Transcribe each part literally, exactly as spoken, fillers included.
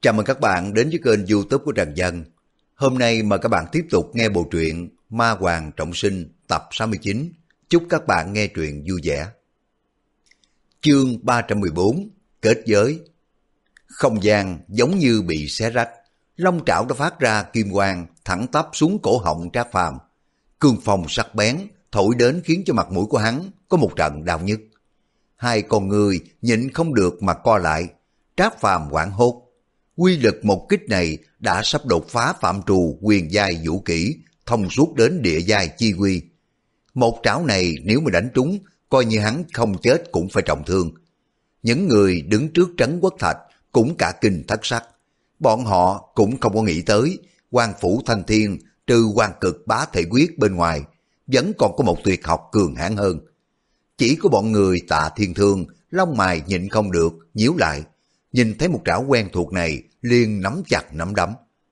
Chào mừng các bạn đến với kênh YouTube của Trần Dân. Hôm nay mời các bạn tiếp tục nghe bộ truyện Ma Hoàng Trọng Sinh tập sáu mươi chín. Chúc các bạn nghe truyện vui vẻ. Chương ba trăm mười bốn. Kết giới. Không gian giống như bị xé rách, long trảo đã phát ra kim quang thẳng tắp xuống cổ họng Trác Phàm. Cương phong sắc bén thổi đến khiến cho mặt mũi của hắn có một trận đau nhức. Hai con người nhịn không được mà co lại. Trác Phàm hoảng hốt. Quy lực một kích này đã sắp đột phá phạm trù quyền giai vũ kỹ, thông suốt đến địa giai chi quy. Một trảo này nếu mà đánh trúng, coi như hắn không chết cũng phải trọng thương. Những người đứng trước trấn Quốc Thạch cũng cả kinh thất sắc. Bọn họ cũng không có nghĩ tới, Hoàng Phủ Thanh Thiên trừ Hoàng Cực Bá Thể Quyết bên ngoài, vẫn còn có một tuyệt học cường hãn hơn. Chỉ có bọn người Tạ Thiên Thương, lông mày nhịn không được, nhíu lại. Nhìn thấy một trảo quen thuộc này, liền nắm chặt nắm đấm.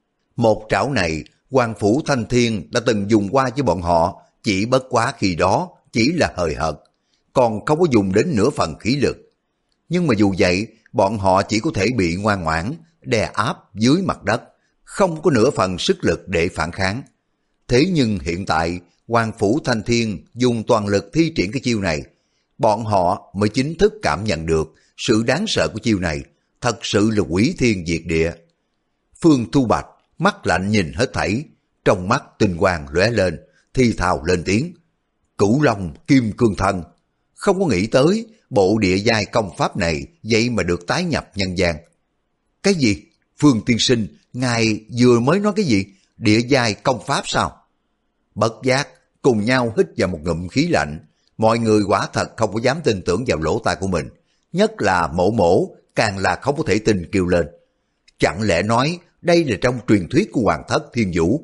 Một trảo này, Hoàng Phủ Thanh Thiên đã từng dùng qua với bọn họ, chỉ bất quá khi đó chỉ là hời hợt, còn không có dùng đến nửa phần khí lực. Nhưng mà dù vậy, bọn họ chỉ có thể bị ngoan ngoãn, đè áp dưới mặt đất, không có nửa phần sức lực để phản kháng. Thế nhưng hiện tại, Hoàng Phủ Thanh Thiên dùng toàn lực thi triển cái chiêu này, bọn họ mới chính thức cảm nhận được sự đáng sợ của chiêu này, thật sự là quỷ thiên diệt địa. Phương Thu Bạch mắt lạnh nhìn hết thảy, trong mắt tinh quang lóe lên, thi thào lên tiếng: Cửu Long Kim Cương Thân. Không có nghĩ tới bộ địa giai công pháp này vậy mà được tái nhập nhân gian. Cái gì? Phương tiên sinh, ngài vừa mới nói cái gì? Địa giai công pháp sao? Bất giác cùng nhau hít vào một ngụm khí lạnh. Mọi người quả thật không có dám tin tưởng vào lỗ tai của mình, nhất là Mộ Mộ càng là không có thể tin kêu lên. Chẳng lẽ nói đây là trong truyền thuyết của Hoàng Thất Thiên Vũ?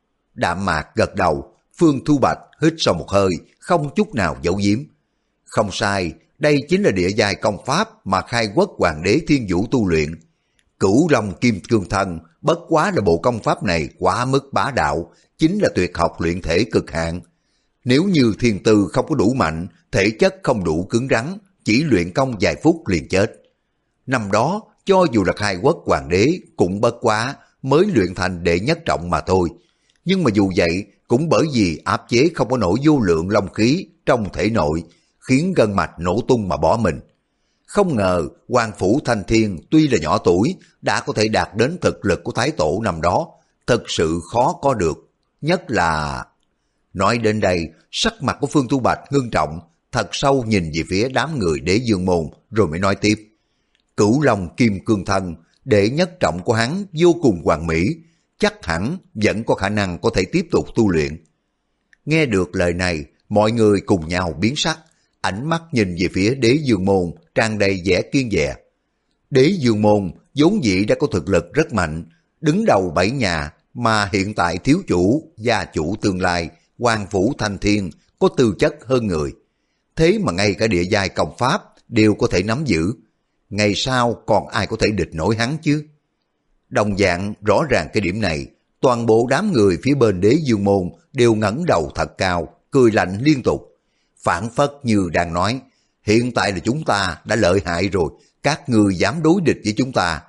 Đạm Mạc gật đầu. Phương Thu Bạch hít sâu một hơi, không chút nào giấu giếm. Không sai, đây chính là địa giai công pháp mà khai quốc hoàng đế Thiên Vũ tu luyện. Cửu Long Kim Cương Thân bất quá là bộ công pháp này quá mức bá đạo, chính là tuyệt học luyện thể cực hạn. Nếu như thiên tư không có đủ mạnh, thể chất không đủ cứng rắn, chỉ luyện công vài phút liền chết. Năm đó, cho dù là khai quốc hoàng đế cũng bất quá mới luyện thành đệ nhất trọng mà thôi. Nhưng mà dù vậy, cũng bởi vì áp chế không có nổi vô lượng long khí trong thể nội, khiến gân mạch nổ tung mà bỏ mình. Không ngờ Hoàng Phủ Thanh Thiên tuy là nhỏ tuổi, đã có thể đạt đến thực lực của Thái Tổ năm đó, thật sự khó có được. Nhất là... Nói đến đây, sắc mặt của Phương Tu Bạch ngưng trọng, thật sâu nhìn về phía đám người Đế Dương Môn, rồi mới nói tiếp. Cửu Long Kim Cương Thân, đệ nhất trọng của hắn vô cùng hoàn mỹ, chắc hẳn vẫn có khả năng có thể tiếp tục tu luyện. Nghe được lời này, mọi người cùng nhau biến sắc, ánh mắt nhìn về phía Đế Dương Môn tràn đầy vẻ kiên dè. Đế Dương Môn vốn dĩ đã có thực lực rất mạnh, đứng đầu bảy nhà, mà hiện tại thiếu chủ, gia chủ tương lai, Hoàng Phủ Thanh Thiên có tư chất hơn người. Thế mà ngay cả địa giai công pháp đều có thể nắm giữ. Ngày sau còn ai có thể địch nổi hắn chứ? Đồng dạng rõ ràng cái điểm này, toàn bộ đám người phía bên Đế Dương Môn đều ngẩng đầu thật cao, cười lạnh liên tục. Phản phất như đang nói, hiện tại là chúng ta đã lợi hại rồi, các ngươi dám đối địch với chúng ta.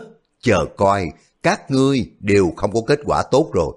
Chờ coi, các ngươi đều không có kết quả tốt rồi.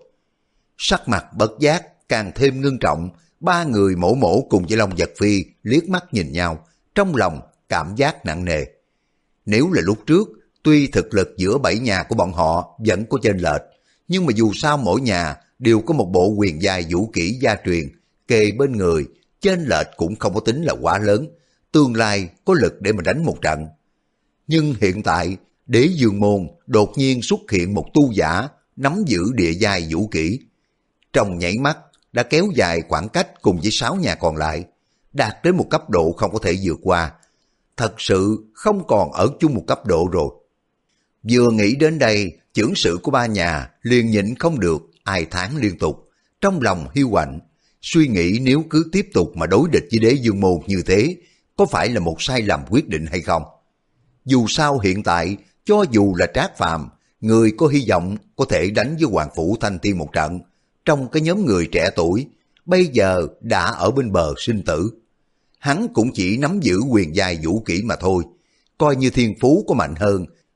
Sắc mặt bất giác càng thêm ngưng trọng, ba người Mổ Mổ cùng với Long Vật Phi liếc mắt nhìn nhau, trong lòng cảm giác nặng nề. Nếu là lúc trước, tuy thực lực giữa bảy nhà của bọn họ vẫn có chênh lệch, nhưng mà dù sao mỗi nhà đều có một bộ quyền giai vũ kỹ gia truyền kề bên người, chênh lệch cũng không có tính là quá lớn, tương lai có lực để mà đánh một trận. Nhưng hiện tại, Đế Dương Môn đột nhiên xuất hiện một tu giả nắm giữ địa giai vũ kỹ. Trong nhảy mắt đã kéo dài khoảng cách cùng với sáu nhà còn lại, đạt đến một cấp độ không có thể vượt qua. Thật sự không còn ở chung một cấp độ rồi. Vừa nghĩ đến đây, chưởng sự của ba nhà liền nhịn không được, ai thán liên tục, trong lòng hiu quạnh, suy nghĩ nếu cứ tiếp tục mà đối địch với Đế Dương Môn như thế, có phải là một sai lầm quyết định hay không? Dù sao hiện tại, cho dù là Trác Phàm, người có hy vọng có thể đánh với Hoàng Phủ Thanh Thiên một trận, trong cái nhóm người trẻ tuổi, bây giờ đã ở bên bờ sinh tử. Hắn cũng chỉ nắm giữ quyền giai vũ kỹ mà thôi, coi như thiên phú có mạnh hơn,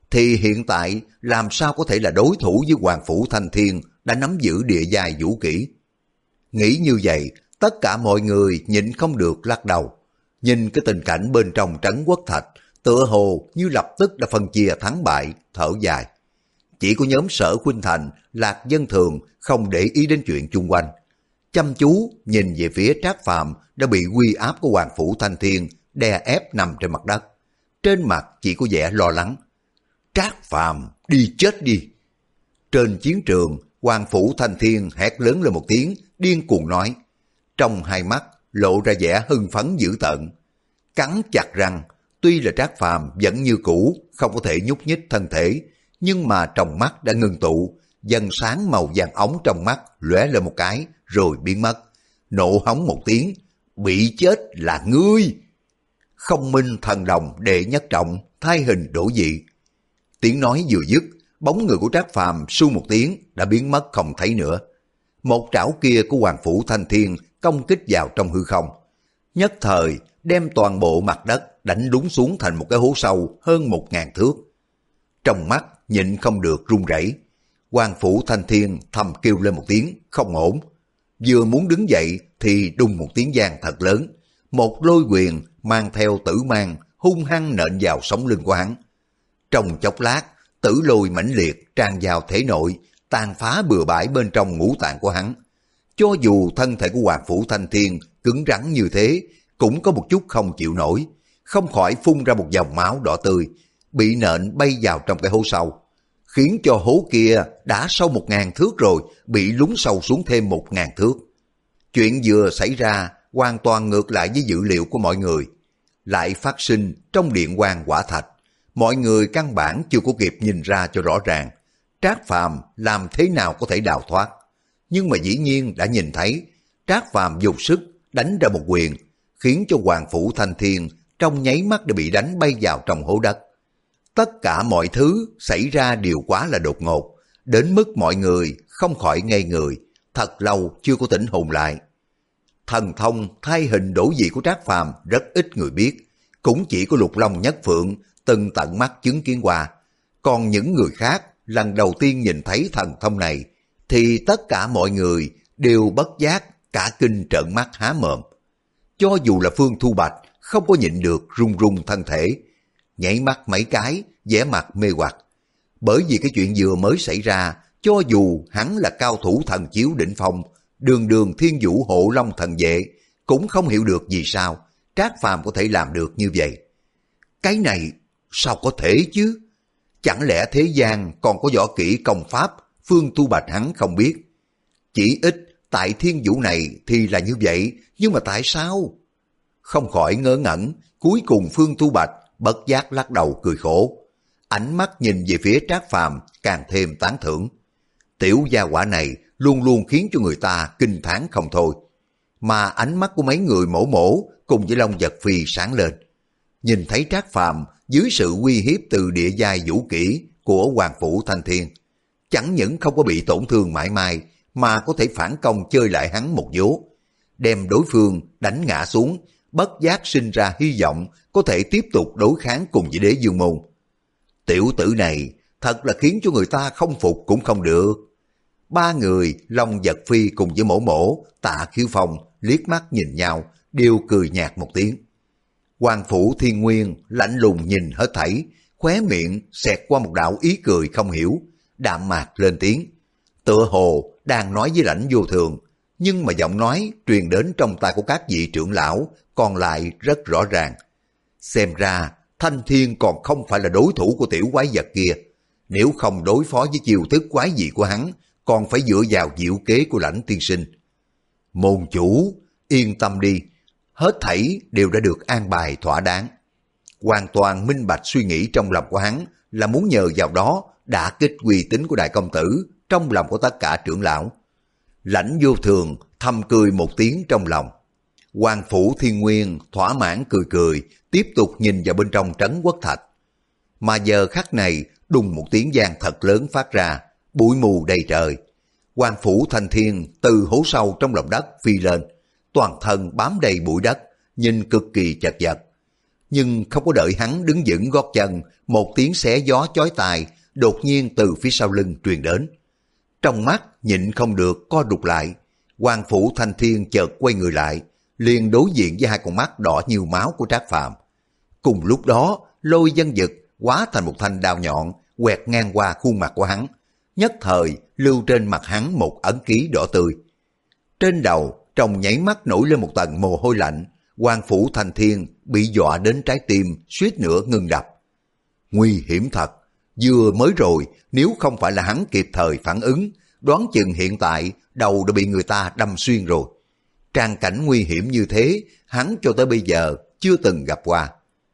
thì hiện tại làm sao có thể là đối thủ với Hoàng Phủ Thanh Thiên đã nắm giữ địa giai vũ kỹ. Nghĩ như vậy, tất cả mọi người nhịn không được lắc đầu. Nhìn cái tình cảnh bên trong trấn Quốc Thạch, tựa hồ như lập tức đã phân chia thắng bại, thở dài. Chỉ có nhóm Sở Khuynh Thành, Lạc Dân Thường không để ý đến chuyện chung quanh. Chăm chú nhìn về phía Trác Phàm đã bị uy áp của Hoàng Phủ Thanh Thiên đè ép nằm trên mặt đất. Trên mặt chỉ có vẻ lo lắng. Trác Phàm, đi chết đi! Trên chiến trường, Hoàng Phủ Thanh Thiên hét lớn lên một tiếng, điên cuồng nói. Trong hai mắt lộ ra vẻ hưng phấn dữ tợn. Cắn chặt răng, tuy là Trác Phàm vẫn như cũ, không có thể nhúc nhích thân thể, nhưng mà trong mắt đã ngưng tụ, dần sáng màu vàng ống trong mắt lóe lên một cái rồi biến mất. Nộ hống một tiếng, bị chết là ngươi! Không minh thần đồng đệ nhất trọng, thay hình đổi dị. Tiếng nói vừa dứt, bóng người của Trác Phàm su một tiếng đã biến mất không thấy nữa. Một trảo kia của Hoàng Phủ Thanh Thiên công kích vào trong hư không. Nhất thời đem toàn bộ mặt đất đánh lún xuống thành một cái hố sâu hơn một ngàn thước. Trong mắt nhịn không được run rẩy. Hoàng Phủ Thanh Thiên thầm kêu lên một tiếng không ổn. Vừa muốn đứng dậy thì đùng một tiếng vang thật lớn. Một lôi quyền mang theo tử mang hung hăng nện vào sống lưng của hắn. Trong chốc lát, tử lôi mãnh liệt tràn vào thể nội, tàn phá bừa bãi bên trong ngũ tạng của hắn. Cho dù thân thể của Hoàng Phủ Thanh Thiên cứng rắn như thế, cũng có một chút không chịu nổi, không khỏi phun ra một dòng máu đỏ tươi, bị nện bay vào trong cái hố sâu, khiến cho hố kia đã sâu một ngàn thước rồi, bị lún sâu xuống thêm một ngàn thước. Chuyện vừa xảy ra hoàn toàn ngược lại với dữ liệu của mọi người, lại phát sinh trong điện quan quả thạch. Mọi người căn bản chưa có kịp nhìn ra cho rõ ràng, Trác Phàm làm thế nào có thể đào thoát. Nhưng mà dĩ nhiên đã nhìn thấy, Trác Phàm dùng sức đánh ra một quyền, khiến cho Hoàng Phủ Thanh Thiên trong nháy mắt đã bị đánh bay vào trong hố đất. Tất cả mọi thứ xảy ra đều quá là đột ngột, đến mức mọi người không khỏi ngây người, thật lâu chưa có tỉnh hồn lại. Thần thông thay hình đổi dị của Trác Phàm rất ít người biết, cũng chỉ có Lục Long Nhất Phượng từng tận mắt chứng kiến qua. Còn những người khác lần đầu tiên nhìn thấy thần thông này, thì tất cả mọi người đều bất giác cả kinh trợn mắt há mồm. Cho dù là Phương Thu Bạch không có nhịn được run run thân thể, nhảy mắt mấy cái, vẻ mặt mê hoặc. Bởi vì cái chuyện vừa mới xảy ra, cho dù hắn là cao thủ thần chiếu đỉnh phong, đường đường thiên vũ hộ long thần vệ, cũng không hiểu được vì sao Trác Phàm có thể làm được như vậy. Cái này sao có thể chứ? Chẳng lẽ thế gian còn có võ kỹ công pháp Phương Thu Bạch hắn không biết? Chỉ ít tại thiên vũ này thì là như vậy, nhưng mà tại sao? Không khỏi ngớ ngẩn, cuối cùng Phương Thu Bạch bất giác lắc đầu cười khổ. Ánh mắt nhìn về phía Trác Phàm càng thêm tán thưởng. Tiểu gia hỏa này luôn luôn khiến cho người ta kinh thán không thôi. Mà ánh mắt của mấy người mổ mổ cùng với Long Vật Phi sáng lên. Nhìn thấy Trác Phàm dưới sự uy hiếp từ địa giai vũ kỹ của Hoàng Phủ Thanh Thiên, chẳng những không có bị tổn thương mãi mai, mà có thể phản công chơi lại hắn một vố, đem đối phương đánh ngã xuống, bất giác sinh ra hy vọng có thể tiếp tục đối kháng cùng với Đế Dương Môn. Tiểu tử này thật là khiến cho người ta không phục cũng không được. Ba người Long Vật Phi cùng với Mổ Mổ, Tạ Khiếu Phong liếc mắt nhìn nhau, đều cười nhạt một tiếng. Hoàng Phủ Thiên Nguyên lạnh lùng nhìn hết thảy, khóe miệng xẹt qua một đạo ý cười không hiểu, đạm mạc lên tiếng, tựa hồ đang nói với Lãnh Vô Thường, nhưng mà giọng nói truyền đến trong tai của các vị trưởng lão còn lại rất rõ ràng. Xem ra Thanh Thiên còn không phải là đối thủ của tiểu quái vật kia, nếu không đối phó với chiêu thức quái dị của hắn, còn phải dựa vào diệu kế của Lãnh tiên sinh. Môn chủ, yên tâm đi, hết thảy đều đã được an bài thỏa đáng. Hoàn toàn minh bạch suy nghĩ trong lòng của hắn là muốn nhờ vào đó đả kích uy tín của đại công tử trong lòng của tất cả trưởng lão. Lãnh Vô Thường thầm cười một tiếng trong lòng. Hoàng Phủ Thiên Nguyên thỏa mãn cười cười, tiếp tục nhìn vào bên trong trấn Quốc Thạch. Mà giờ khắc này, đùng một tiếng vang thật lớn phát ra, bụi mù đầy trời. Hoàng Phủ Thanh Thiên từ hố sâu trong lòng đất phi lên, toàn thân bám đầy bụi đất, nhìn cực kỳ chật vật. Nhưng không có đợi hắn đứng vững gót chân, một tiếng xé gió chói tai đột nhiên từ phía sau lưng truyền đến. Trong mắt nhịn không được co rụt lại, Hoàng Phủ Thanh Thiên chợt quay người lại, liền đối diện với hai con mắt đỏ nhiều máu của Trác Phàm. Cùng lúc đó, Lôi Vân Dực hóa thành một thanh đao nhọn quẹt ngang qua khuôn mặt của hắn, nhất thời lưu trên mặt hắn một ấn ký đỏ tươi. Trên đầu trong nháy mắt nổi lên một tầng mồ hôi lạnh, Hoàng Phủ Thanh Thiên bị dọa đến trái tim suýt nữa ngừng đập. Nguy hiểm thật, vừa mới rồi nếu không phải là hắn kịp thời phản ứng, đoán chừng hiện tại đầu đã bị người ta đâm xuyên rồi. Trang cảnh nguy hiểm như thế, hắn cho tới bây giờ chưa từng gặp qua.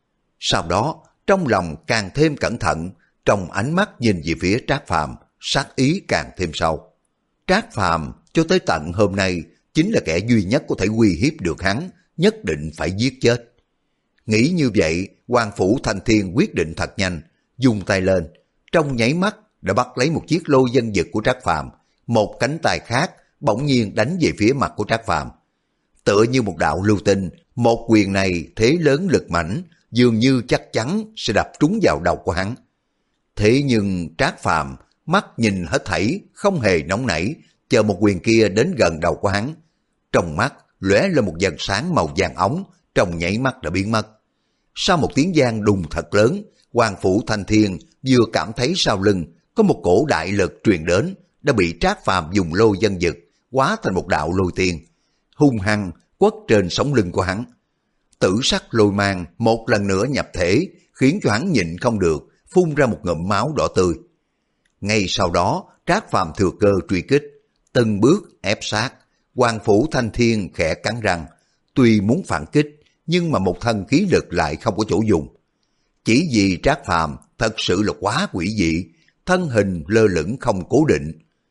Sau đó, trong lòng càng thêm cẩn thận, trong ánh mắt nhìn về phía Trác Phàm, sát ý càng thêm sâu. Trác Phàm cho tới tận hôm nay chính là kẻ duy nhất có thể uy hiếp được hắn, nhất định phải giết chết. Nghĩ như vậy, Hoàng Phủ Thanh Thiên quyết định thật nhanh, dùng tay lên, trong nháy mắt đã bắt lấy một chiếc lôi vân dực của Trác Phàm, một cánh tay khác bỗng nhiên đánh về phía mặt của Trác Phàm. Tựa như một đạo lưu tinh, một quyền này thế lớn lực mãnh, dường như chắc chắn sẽ đập trúng vào đầu của hắn. Thế nhưng Trác Phàm mắt nhìn hết thảy, không hề nóng nảy, chờ một quyền kia đến gần đầu của hắn. Trong mắt lóe lên một vầng sáng màu vàng óng, trong nhảy mắt đã biến mất. Sau một tiếng vang đùng thật lớn, Hoàng Phủ Thanh Thiên vừa cảm thấy sau lưng có một cổ đại lực truyền đến, đã bị Trác Phàm dùng lôi vân dực hóa thành một đạo lôi tiên, hung hăng quất trên sống lưng của hắn. Tử sắc lôi mang một lần nữa nhập thể, khiến cho hắn nhịn không được, phun ra một ngụm máu đỏ tươi. Ngay sau đó, Trác Phàm thừa cơ truy kích, từng bước ép sát. Hoàng Phủ Thanh Thiên khẽ cắn răng, tuy muốn phản kích, nhưng mà một thân khí lực lại không có chỗ dùng. Chỉ vì Trác Phàm thật sự là quá quỷ dị, thân hình lơ lửng không cố định.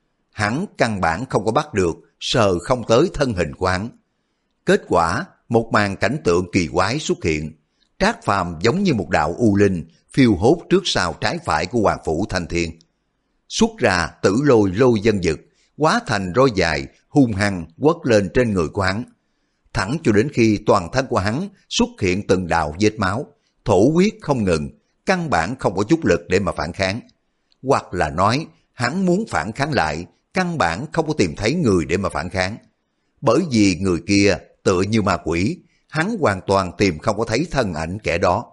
Hắn căn bản không có bắt được, sờ không tới thân hình của hắn. Kết quả, một màn cảnh tượng kỳ quái xuất hiện. Trác Phàm giống như một đạo u linh, phiêu hốt trước sau trái phải của Hoàng Phủ Thanh Thiên. Xuất ra tử lôi lôi vân dực, hóa thành roi dài, hung hăng quất lên trên người của hắn. Thẳng cho đến khi toàn thân của hắn xuất hiện từng đạo vết máu, thổ huyết không ngừng, căn bản không có chút lực để mà phản kháng. Hoặc là nói, hắn muốn phản kháng lại, căn bản không có tìm thấy người để mà phản kháng. Bởi vì người kia tựa như ma quỷ, hắn hoàn toàn tìm không có thấy thân ảnh kẻ đó.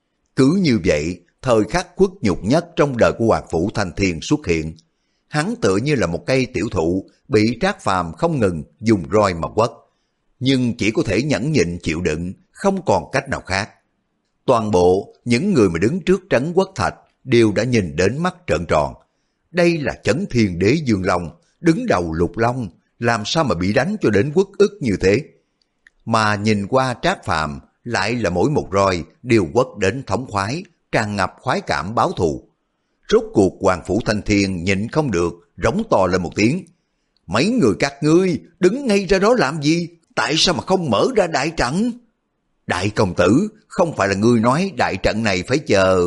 Cứ như vậy, thời khắc khuất nhục nhất trong đời của Hoàng Phủ Thanh Thiên xuất hiện. Hắn tựa như là một cây tiểu thụ, bị Trác Phàm không ngừng dùng roi mà quất. Nhưng chỉ có thể nhẫn nhịn chịu đựng, không còn cách nào khác. Toàn bộ những người mà đứng trước trấn Quốc Thạch đều đã nhìn đến mắt trợn tròn. Đây là Chấn Thiên Đế Dương Long, đứng đầu Lục Long, làm sao mà bị đánh cho đến uất ức như thế. Mà nhìn qua Trác Phàm lại là mỗi một roi đều quất đến thống khoái, tràn ngập khoái cảm báo thù. Rốt cuộc Hoàng Phủ Thanh Thiên nhịn không được, rống to lên một tiếng. Mấy người các ngươi đứng ngay ra đó làm gì? Tại sao mà không mở ra đại trận? Đại công tử, không phải là ngươi nói đại trận này phải chờ...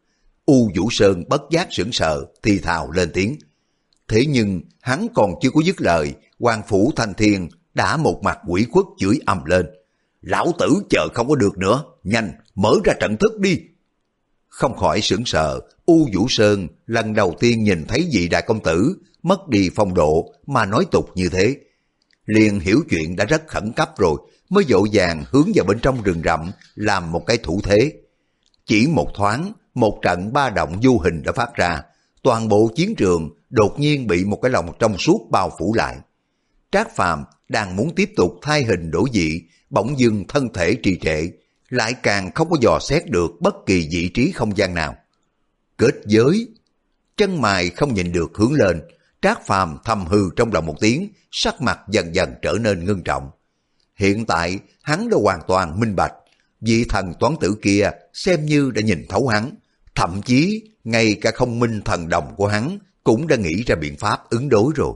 U Vũ Sơn bất giác sững sờ, thì thào lên tiếng. Thế nhưng hắn còn chưa có dứt lời, Hoàng Phủ Thanh Thiên đã một mặt quỷ khuất chửi ầm lên. Lão tử chờ không có được nữa, nhanh mở ra trận thức đi. Không khỏi sững sờ, U Vũ Sơn lần đầu tiên nhìn thấy vị đại công tử mất đi phong độ mà nói tục như thế. Liền hiểu chuyện đã rất khẩn cấp rồi, mới vội vàng hướng vào bên trong rừng rậm làm một cái thủ thế. Chỉ một thoáng, một trận ba động vô hình đã phát ra, toàn bộ chiến trường đột nhiên bị một cái lồng trong suốt bao phủ lại. Trác Phàm đang muốn tiếp tục thay hình đổi dị, bỗng dưng thân thể trì trệ, lại càng không có dò xét được bất kỳ vị trí không gian nào. Kết giới, chân mày không nhìn được hướng lên, Trác Phàm thầm hư trong lòng một tiếng, sắc mặt dần dần trở nên ngưng trọng. Hiện tại hắn đã hoàn toàn minh bạch, vị thần toán tử kia xem như đã nhìn thấu hắn, thậm chí ngay cả không minh thần đồng của hắn cũng đã nghĩ ra biện pháp ứng đối rồi.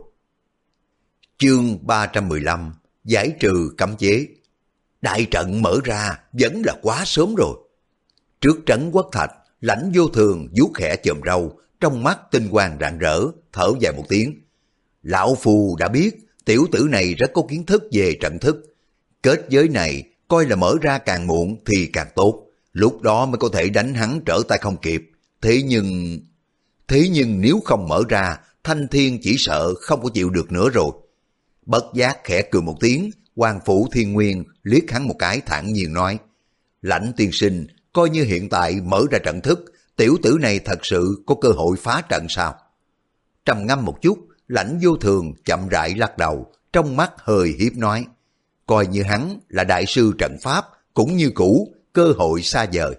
Chương ba trăm mười lăm, giải trừ cấm chế. Đại trận mở ra vẫn là quá sớm rồi. Trước trấn Quốc Thạch, Lãnh Vô Thường vuốt khẽ chòm râu, trong mắt tinh quang rạng rỡ, thở dài một tiếng. Lão Phu đã biết tiểu tử này rất có kiến thức về trận thức. Kết giới này coi là mở ra càng muộn thì càng tốt. lúc đó mới có thể đánh hắn trở tay không kịp. Thế nhưng... Thế nhưng nếu không mở ra, Thanh Thiên chỉ sợ không có chịu được nữa rồi. Bất giác khẽ cười một tiếng, Hoàng Phủ Thiên Nguyên liếc hắn một cái thản nhiên nói, Lãnh tiên sinh, coi như hiện tại mở ra trận thức, tiểu tử này thật sự có cơ hội phá trận sao? Trầm ngâm một chút, Lãnh Vô Thường chậm rãi lắc đầu, trong mắt hơi hiếp nói, coi như hắn là đại sư trận pháp, cũng như cũ, cơ hội xa vời.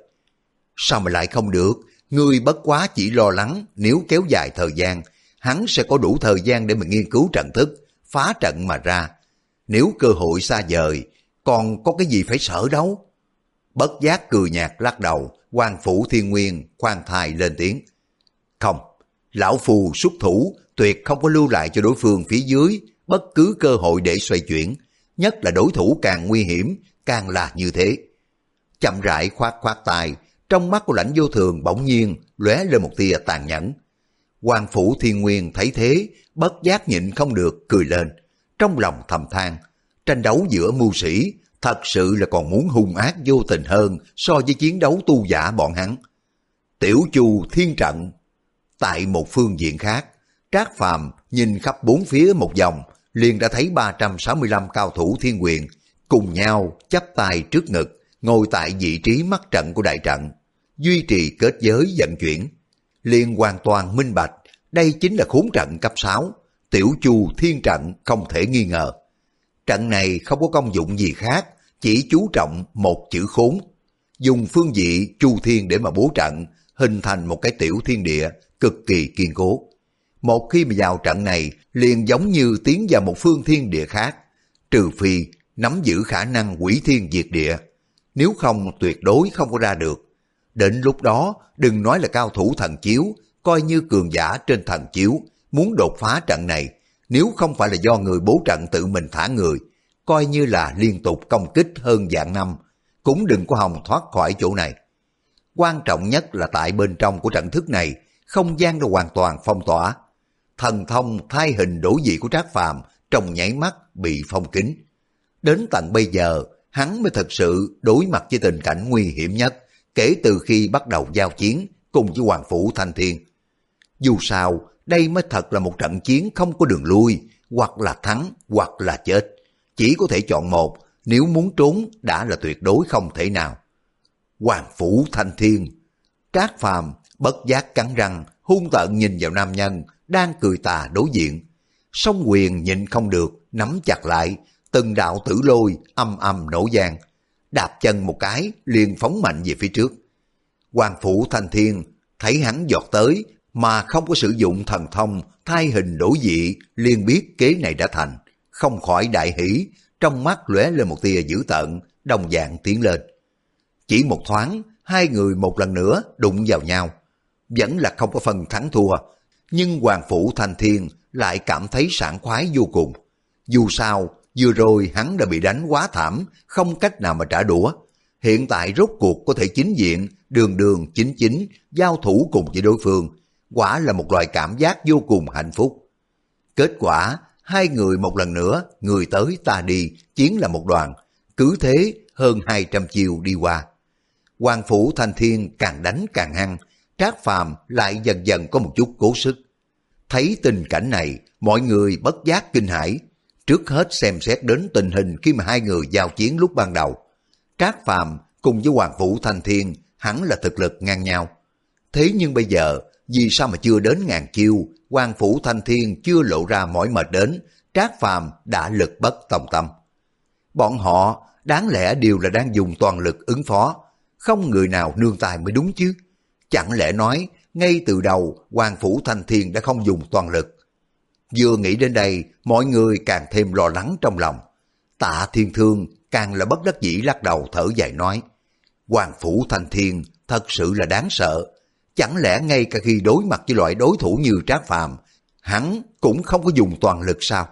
Sao mà lại không được? Ngươi bất quá chỉ lo lắng nếu kéo dài thời gian, hắn sẽ có đủ thời gian để mà nghiên cứu trận thức, phá trận mà ra. Nếu cơ hội xa vời, còn có cái gì phải sợ đâu? Bất giác cười nhạt lắc đầu, Hoàng Phủ Thiên Nguyên khoan thai lên tiếng. Không, lão phù xuất thủ, tuyệt không có lưu lại cho đối phương phía dưới bất cứ cơ hội để xoay chuyển, nhất là đối thủ càng nguy hiểm, càng là như thế. Chậm rãi khoát khoát tay, trong mắt của Lãnh Vô Thường bỗng nhiên lóe lên một tia tàn nhẫn. Hoàng Phủ Thiên Nguyên thấy thế, bất giác nhịn không được cười lên, trong lòng thầm than, tranh đấu giữa mưu sĩ thật sự là còn muốn hung ác vô tình hơn so với chiến đấu tu giả bọn hắn. Tiểu Chu Thiên Trận. Tại một phương diện khác, Trác Phàm nhìn khắp bốn phía một vòng, liền đã thấy ba trăm sáu mươi lăm cao thủ thiên quyền cùng nhau chắp tay trước ngực, ngồi tại vị trí mắt trận của đại trận, duy trì kết giới vận chuyển. Liền hoàn toàn minh bạch, đây chính là khốn trận cấp sáu, Tiểu Chu Thiên Trận không thể nghi ngờ. Trận này không có công dụng gì khác, chỉ chú trọng một chữ khốn. Dùng phương vị Chu Thiên để mà bố trận, hình thành một cái tiểu thiên địa cực kỳ kiên cố. Một khi mà vào trận này, liền giống như tiến vào một phương thiên địa khác, trừ phi nắm giữ khả năng hủy thiên diệt địa, nếu không tuyệt đối không có ra được. Đến lúc đó, đừng nói là cao thủ thần chiếu, coi như cường giả trên thần chiếu, muốn đột phá trận này, nếu không phải là do người bố trận tự mình thả người, coi như là liên tục công kích hơn vạn năm, cũng đừng có hòng thoát khỏi chỗ này. Quan trọng nhất là tại bên trong của trận thức này, không gian đã hoàn toàn phong tỏa. Thần thông thay hình đổi vị của Trác Phàm trong nháy mắt bị phong kín. Đến tận bây giờ, hắn mới thật sự đối mặt với tình cảnh nguy hiểm nhất kể từ khi bắt đầu giao chiến cùng với Hoàng Phủ Thanh Thiên. Dù sao, đây mới thật là một trận chiến không có đường lui, hoặc là thắng hoặc là chết. Chỉ có thể chọn một, nếu muốn trốn đã là tuyệt đối không thể nào. Hoàng Phủ Thanh Thiên. Trác Phàm bất giác cắn răng, hung tợn nhìn vào nam nhân đang cười tà đối diện. Song quyền nhịn không được, nắm chặt lại, từng đạo tử lôi âm âm nổ vang, đạp chân một cái liền phóng mạnh về phía trước. Hoàng Phủ Thanh Thiên thấy hắn giọt tới mà không có sử dụng thần thông thay hình đổi vị, liền biết kế này đã thành, không khỏi đại hỉ, trong mắt lóe lên một tia dữ tợn, đồng dạng tiến lên. Chỉ một thoáng, hai người một lần nữa đụng vào nhau, vẫn là không có phần thắng thua, nhưng Hoàng Phủ Thanh Thiên lại cảm thấy sảng khoái vô cùng. Dù sao, vừa rồi hắn đã bị đánh quá thảm, không cách nào mà trả đũa. Hiện tại rốt cuộc có thể chính diện, đường đường chính chính, giao thủ cùng với đối phương. Quả là một loại cảm giác vô cùng hạnh phúc. Kết quả, hai người một lần nữa, người tới ta đi, chiến là một đoàn. Cứ thế, hơn hai trăm chiêu đi qua. Hoàng Phủ Thanh Thiên càng đánh càng hăng, Trác Phàm lại dần dần có một chút cố sức. Thấy tình cảnh này, mọi người bất giác kinh hãi. Trước hết xem xét đến tình hình khi mà hai người giao chiến lúc ban đầu. Trác Phàm cùng với Hoàng Phủ Thanh Thiên hẳn là thực lực ngang nhau. Thế nhưng bây giờ, vì sao mà chưa đến ngàn chiêu, Hoàng Phủ Thanh Thiên chưa lộ ra mỏi mệt đến, Trác Phàm đã lực bất tòng tâm. Bọn họ đáng lẽ đều là đang dùng toàn lực ứng phó, không người nào nương tay mới đúng chứ. Chẳng lẽ nói, ngay từ đầu Hoàng Phủ Thanh Thiên đã không dùng toàn lực. Vừa nghĩ đến đây, mọi người càng thêm lo lắng trong lòng. Tạ Thiên Thương càng là bất đắc dĩ lắc đầu thở dài nói, Hoàng Phủ Thanh Thiên thật sự là đáng sợ. Chẳng lẽ ngay cả khi đối mặt với loại đối thủ như Trác Phàm, hắn cũng không có dùng toàn lực sao?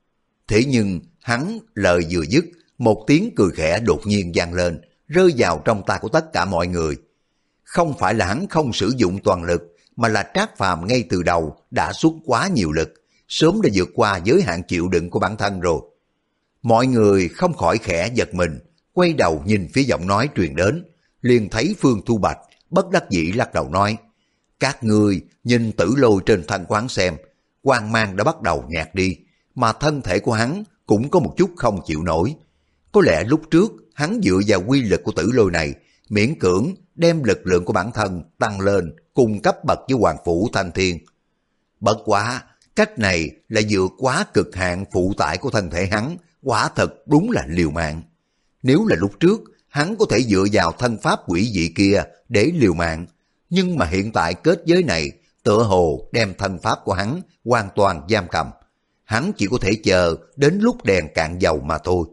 Thế nhưng hắn lời vừa dứt, một tiếng cười khẽ đột nhiên vang lên, rơi vào trong tai của tất cả mọi người. Không phải là hắn không sử dụng toàn lực, mà là Trác Phàm ngay từ đầu đã xuất quá nhiều lực, sớm đã vượt qua giới hạn chịu đựng của bản thân rồi. Mọi người không khỏi khẽ giật mình, quay đầu nhìn phía giọng nói truyền đến, liền thấy Phương Thu Bạch bất đắc dĩ lắc đầu nói, các ngươi nhìn Tử Lôi trên thân quán xem, quang mang đã bắt đầu nhạt đi, mà thân thể của hắn cũng có một chút không chịu nổi. Có lẽ lúc trước hắn dựa vào quy lực của Tử Lôi này, miễn cưỡng đem lực lượng của bản thân tăng lên cùng cấp bậc với Hoàng Phủ Thanh Thiên. Bất quá, cách này là vượt quá cực hạn phụ tải của thân thể hắn, quả thật đúng là liều mạng. Nếu là lúc trước, hắn có thể dựa vào thân pháp quỷ dị kia để liều mạng, nhưng mà hiện tại kết giới này tựa hồ đem thân pháp của hắn hoàn toàn giam cầm. Hắn chỉ có thể chờ đến lúc đèn cạn dầu mà thôi.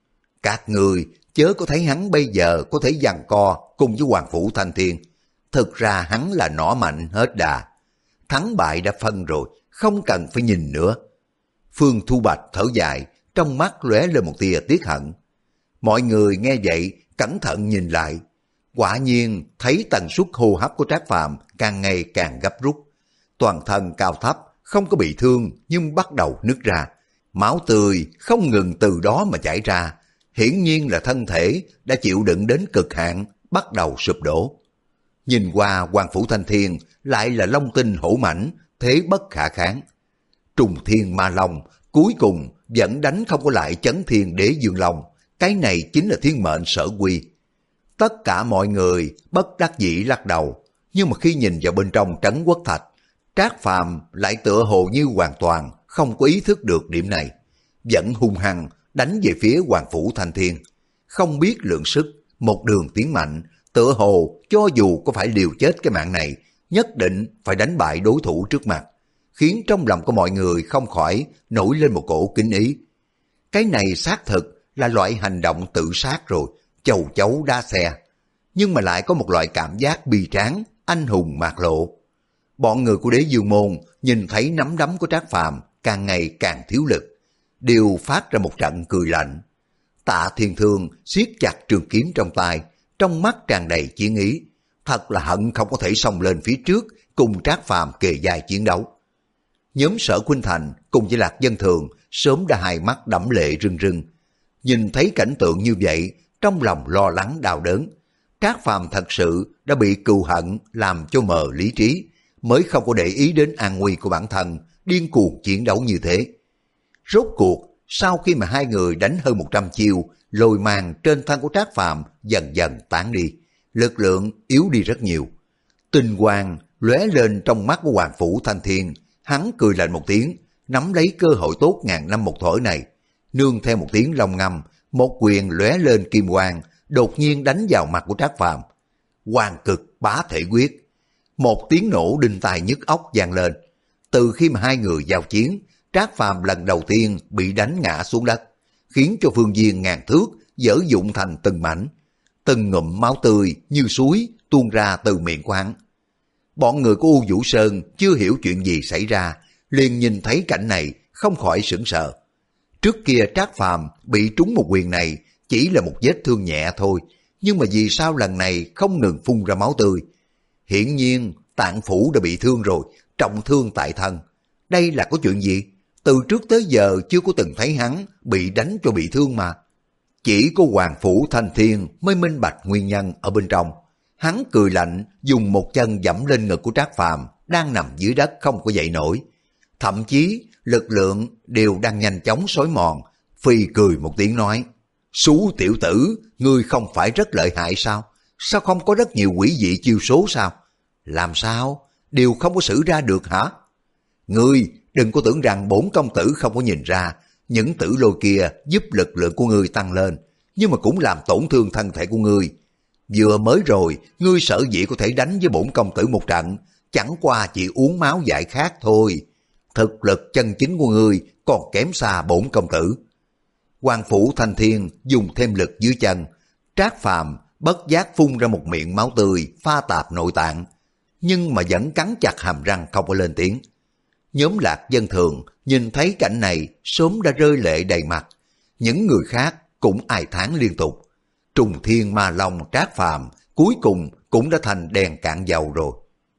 Các người chớ có thấy hắn bây giờ có thể giằng co cùng với Hoàng Phủ Thanh Thiên. Thực ra hắn là nỏ mạnh hết đà. Thắng bại đã phân rồi, không cần phải nhìn nữa. Phương Thu Bạch thở dài, trong mắt lóe lên một tia tiếc hận. Mọi người nghe vậy, cẩn thận nhìn lại. Quả nhiên thấy tần suất hô hấp của Trác Phàm càng ngày càng gấp rút. Toàn thân cao thấp, không có bị thương nhưng bắt đầu nứt ra. Máu tươi không ngừng từ đó mà chảy ra. Hiển nhiên là thân thể đã chịu đựng đến cực hạn, bắt đầu sụp đổ. Nhìn qua Hoàng Phủ Thanh Thiên lại là long tinh hổ mãnh, thế bất khả kháng. Trùng thiên ma long cuối cùng vẫn đánh không có lại Chấn Thiên Đế Dương Long. Cái này chính là thiên mệnh sở quy. Tất cả mọi người bất đắc dĩ lắc đầu, nhưng mà khi nhìn vào bên trong Trấn Quốc Thạch, Trác Phàm lại tựa hồ như hoàn toàn không có ý thức được điểm này, vẫn hung hăng đánh về phía Hoàng Phủ Thanh Thiên, không biết lượng sức, một đường tiến mạnh, tựa hồ cho dù có phải liều chết cái mạng này, nhất định phải đánh bại đối thủ trước mặt, khiến trong lòng của mọi người không khỏi nổi lên một cổ kính ý. Cái này xác thực là loại hành động tự sát rồi, chầu chấu đá xe, nhưng mà lại có một loại cảm giác bi tráng, anh hùng mạc lộ. Bọn người của Đế Dương Môn nhìn thấy nắm đấm của Trác Phàm càng ngày càng thiếu lực, đều phát ra một trận cười lạnh. Tạ Thiên Thương siết chặt trường kiếm trong tay, trong mắt tràn đầy chiến ý, thật là hận không có thể xông lên phía trước cùng Trác Phàm kề vai chiến đấu. Nhóm Sở Khuynh Thành cùng với Lạc Dân Thường sớm đã hai mắt đẫm lệ rưng rưng, nhìn thấy cảnh tượng như vậy, trong lòng lo lắng đau đớn. Trác Phàm thật sự đã bị cừu hận làm cho mờ lý trí, mới không có để ý đến an nguy của bản thân, điên cuồng chiến đấu như thế. Rốt cuộc, sau khi mà hai người đánh hơn một trăm chiêu, lôi mang trên thân của Trác Phàm dần dần tán đi, lực lượng yếu đi rất nhiều. Tinh quang lóe lên trong mắt của Hoàng Phủ Thanh Thiên, hắn cười lạnh một tiếng, nắm lấy cơ hội tốt ngàn năm một thổi này, nương theo một tiếng long ngâm, một quyền lóe lên kim quang, đột nhiên đánh vào mặt của Trác Phàm. Hoàng Cực Bá Thể Quyết. Một tiếng nổ đinh tai nhức óc vang lên. Từ khi mà hai người giao chiến, Trác Phàm lần đầu tiên bị đánh ngã xuống đất, khiến cho phương viên ngàn thước dở dụng thành từng mảnh, từng ngụm máu tươi như suối tuôn ra từ miệng của hắn. Bọn người của U Vũ Sơn chưa hiểu chuyện gì xảy ra, liền nhìn thấy cảnh này không khỏi sửng sợ. Trước kia Trác Phàm bị trúng một quyền này chỉ là một vết thương nhẹ thôi, nhưng mà vì sao lần này không ngừng phun ra máu tươi? Hiển nhiên tạng phủ đã bị thương rồi, trọng thương tại thân. Đây là có chuyện gì? Từ trước tới giờ chưa có từng thấy hắn bị đánh cho bị thương mà. Chỉ có Hoàng Phủ Thanh Thiên mới minh bạch nguyên nhân ở bên trong. Hắn cười lạnh, dùng một chân dẫm lên ngực của Trác Phàm đang nằm dưới đất không có dậy nổi. Thậm chí lực lượng đều đang nhanh chóng xói mòn. Phi cười một tiếng nói, Sú tiểu tử, ngươi không phải rất lợi hại sao? Sao không có rất nhiều quỷ dị chiêu số sao? Làm sao? Đều không có xử ra được hả? Ngươi đừng có tưởng rằng bổn công tử không có nhìn ra, những tử lôi kia giúp lực lượng của ngươi tăng lên, nhưng mà cũng làm tổn thương thân thể của ngươi. Vừa mới rồi, ngươi sở dĩ có thể đánh với bổn công tử một trận, chẳng qua chỉ uống máu giải khát thôi. Thực lực chân chính của ngươi còn kém xa bổn công tử. Hoàng Phủ Thanh Thiên dùng thêm lực dưới chân, Trác Phàm bất giác phun ra một miệng máu tươi pha tạp nội tạng, nhưng mà vẫn cắn chặt hàm răng không có lên tiếng. Nhóm Lạc Dân Thường nhìn thấy cảnh này sớm đã rơi lệ đầy mặt, những người khác cũng ai thán liên tục. Trùng Thiên Ma Long Trác Phàm cuối cùng cũng đã thành đèn cạn dầu rồi.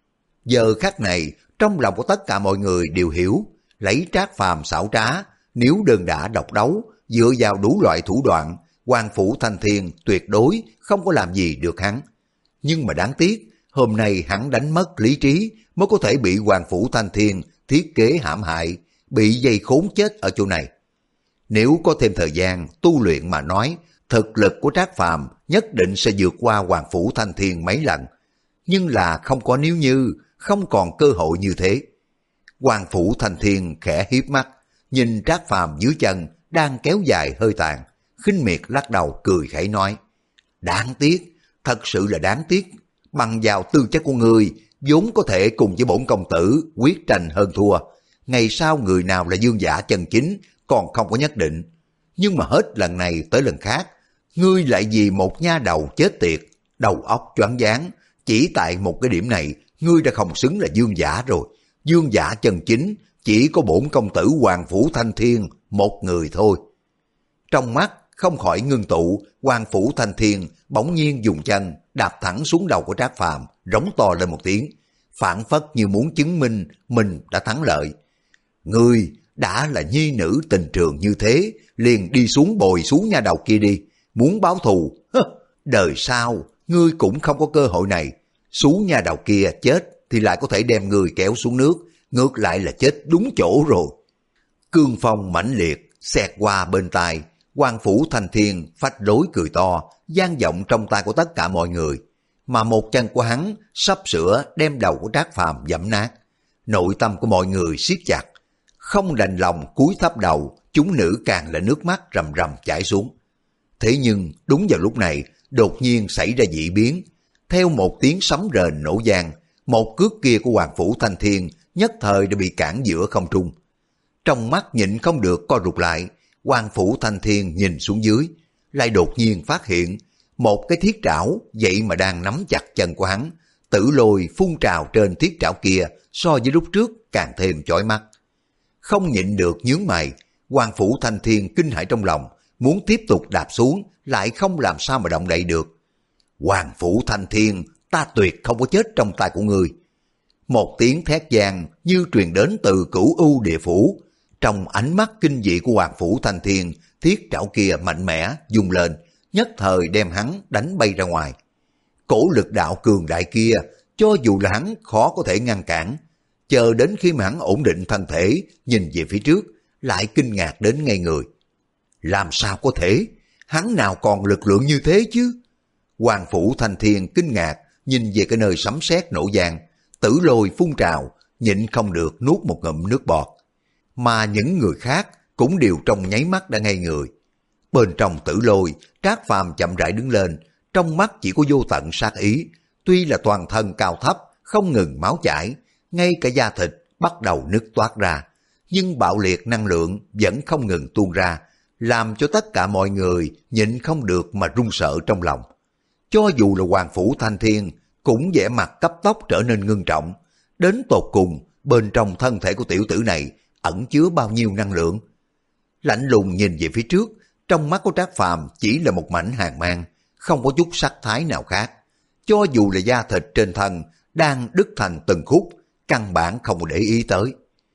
Giờ khắc này trong lòng của tất cả mọi người đều hiểu, lấy Trác Phàm xảo trá, nếu đơn đả độc đấu, dựa vào đủ loại thủ đoạn, Hoàng Phủ Thanh Thiên tuyệt đối không có làm gì được hắn. Nhưng mà đáng tiếc, hôm nay hắn đánh mất lý trí mới có thể bị Hoàng Phủ Thanh Thiên thiết kế hãm hại, bị dây khốn chết ở chỗ này. Nếu có thêm thời gian tu luyện mà nói, thực lực của Trác Phàm nhất định sẽ vượt qua Hoàng Phủ Thanh Thiên mấy lần. Nhưng là không có nếu như, không còn cơ hội như thế. Hoàng Phủ Thanh Thiên khẽ hiếp mắt, nhìn Trác Phàm dưới chân đang kéo dài hơi tàn, khinh miệt lắc đầu cười khẩy nói: đáng tiếc, thật sự là đáng tiếc, bằng vào tư chất của ngươi, vốn có thể cùng với bổn công tử quyết tranh hơn thua. Ngày sau người nào là vương giả chân chính còn không có nhất định. Nhưng mà hết lần này tới lần khác, ngươi lại vì một nha đầu chết tiệt, đầu óc choáng váng, chỉ tại một cái điểm này, ngươi đã không xứng là vương giả rồi. Vương giả chân chính chỉ có bổn công tử Hoàng Phủ Thanh Thiên một người thôi. Trong mắt không khỏi ngưng tụ, Hoàng Phủ Thanh Thiên bỗng nhiên dùng chân đạp thẳng xuống đầu của Trác Phàm, rống to lên một tiếng, phảng phất như muốn chứng minh mình đã thắng lợi. Ngươi đã là nhi nữ tình trường như thế, liền đi xuống bồi xuống nha đầu kia đi, muốn báo thù, hơ, đời sau ngươi cũng không có cơ hội này. Xuống nha đầu kia chết thì lại có thể đem ngươi kéo xuống nước, ngược lại là chết đúng chỗ rồi. Cương phong mãnh liệt xẹt qua bên tai, Hoàng Phủ Thanh Thiên phách lối cười to, vang vọng trong tai của tất cả mọi người, mà một chân của hắn sắp sửa đem đầu của Trác Phàm dẫm nát. Nội tâm của mọi người siết chặt, không đành lòng cúi thấp đầu, chúng nữ càng là nước mắt rầm rầm chảy xuống. Thế nhưng đúng vào lúc này, đột nhiên xảy ra dị biến, theo một tiếng sấm rền nổ vang, một cước kia của Hoàng Phủ Thanh Thiên nhất thời đã bị cản giữa không trung. Trong mắt nhịn không được co rụt lại, Hoàng Phủ Thanh Thiên nhìn xuống dưới, lại đột nhiên phát hiện một cái thiết trảo vậy mà đang nắm chặt chân của hắn. Tử lôi phun trào trên thiết trảo kia so với lúc trước càng thêm chói mắt. Không nhịn được nhướng mày, Hoàng Phủ Thanh Thiên kinh hãi trong lòng, muốn tiếp tục đạp xuống lại không làm sao mà động đậy được. Hoàng Phủ Thanh Thiên, ta tuyệt không có chết trong tay của ngươi. Một tiếng thét vang như truyền đến từ Cửu U địa phủ. Trong ánh mắt kinh dị của Hoàng Phủ Thanh Thiên, thiết trảo kia mạnh mẽ dùng lên, nhất thời đem hắn đánh bay ra ngoài. Cổ lực đạo cường đại kia, cho dù là hắn khó có thể ngăn cản. Chờ đến khi mà hắn ổn định thân thể, nhìn về phía trước, lại kinh ngạc đến ngây người. Làm sao có thể? Hắn nào còn lực lượng như thế chứ? Hoàng Phủ Thanh Thiên kinh ngạc, nhìn về cái nơi sấm sét nổ vang, tử lôi phun trào, nhịn không được nuốt một ngụm nước bọt. Mà những người khác cũng đều trong nháy mắt đã ngây người. Bên trong tử lôi, Trác Phàm chậm rãi đứng lên, trong mắt chỉ có vô tận sát ý. Tuy là toàn thân cao thấp, không ngừng máu chảy, ngay cả da thịt bắt đầu nứt toát ra, nhưng bạo liệt năng lượng vẫn không ngừng tuôn ra, làm cho tất cả mọi người nhịn không được mà run sợ trong lòng. Cho dù là Hoàng Phủ Thanh Thiên cũng vẻ mặt cấp tốc trở nên ngưng trọng. Đến tột cùng, bên trong thân thể của tiểu tử này ẩn chứa bao nhiêu năng lượng? Lạnh lùng nhìn về phía trước, trong mắt của Trác Phàm chỉ là một mảnh hàn mang, không có chút sắc thái nào khác. Cho dù là da thịt trên thân đang đứt thành từng khúc, căn bản không để ý tới.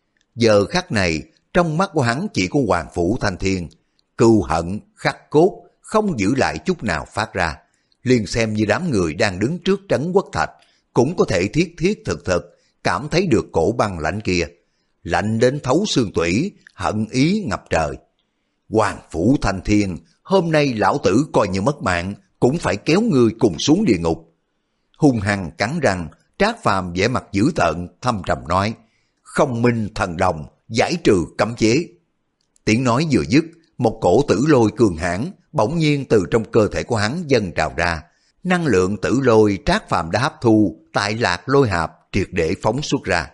Giờ khắc này, trong mắt của hắn chỉ có Hoàng Phủ Thanh Thiên, cừu hận khắc cốt, không giữ lại chút nào phát ra. Liền xem như đám người đang đứng trước trấn Quốc Thạch, cũng có thể thiết thiết thực thực cảm thấy được cổ băng lạnh kia, lạnh đến thấu xương tủy, hận ý ngập trời. Hoàng Phủ Thanh Thiên, hôm nay lão tử coi như mất mạng, cũng phải kéo ngươi cùng xuống địa ngục. Hung hăng cắn răng, Trác Phàm vẻ mặt dữ tợn, thâm trầm nói: không minh thần đồng, giải trừ cấm chế. Tiếng nói vừa dứt, một cổ tử lôi cường hãn bỗng nhiên từ trong cơ thể của hắn dâng trào ra. Năng lượng tử lôi Trác Phàm đã hấp thu tại Lạc Lôi Hạp triệt để phóng xuất ra.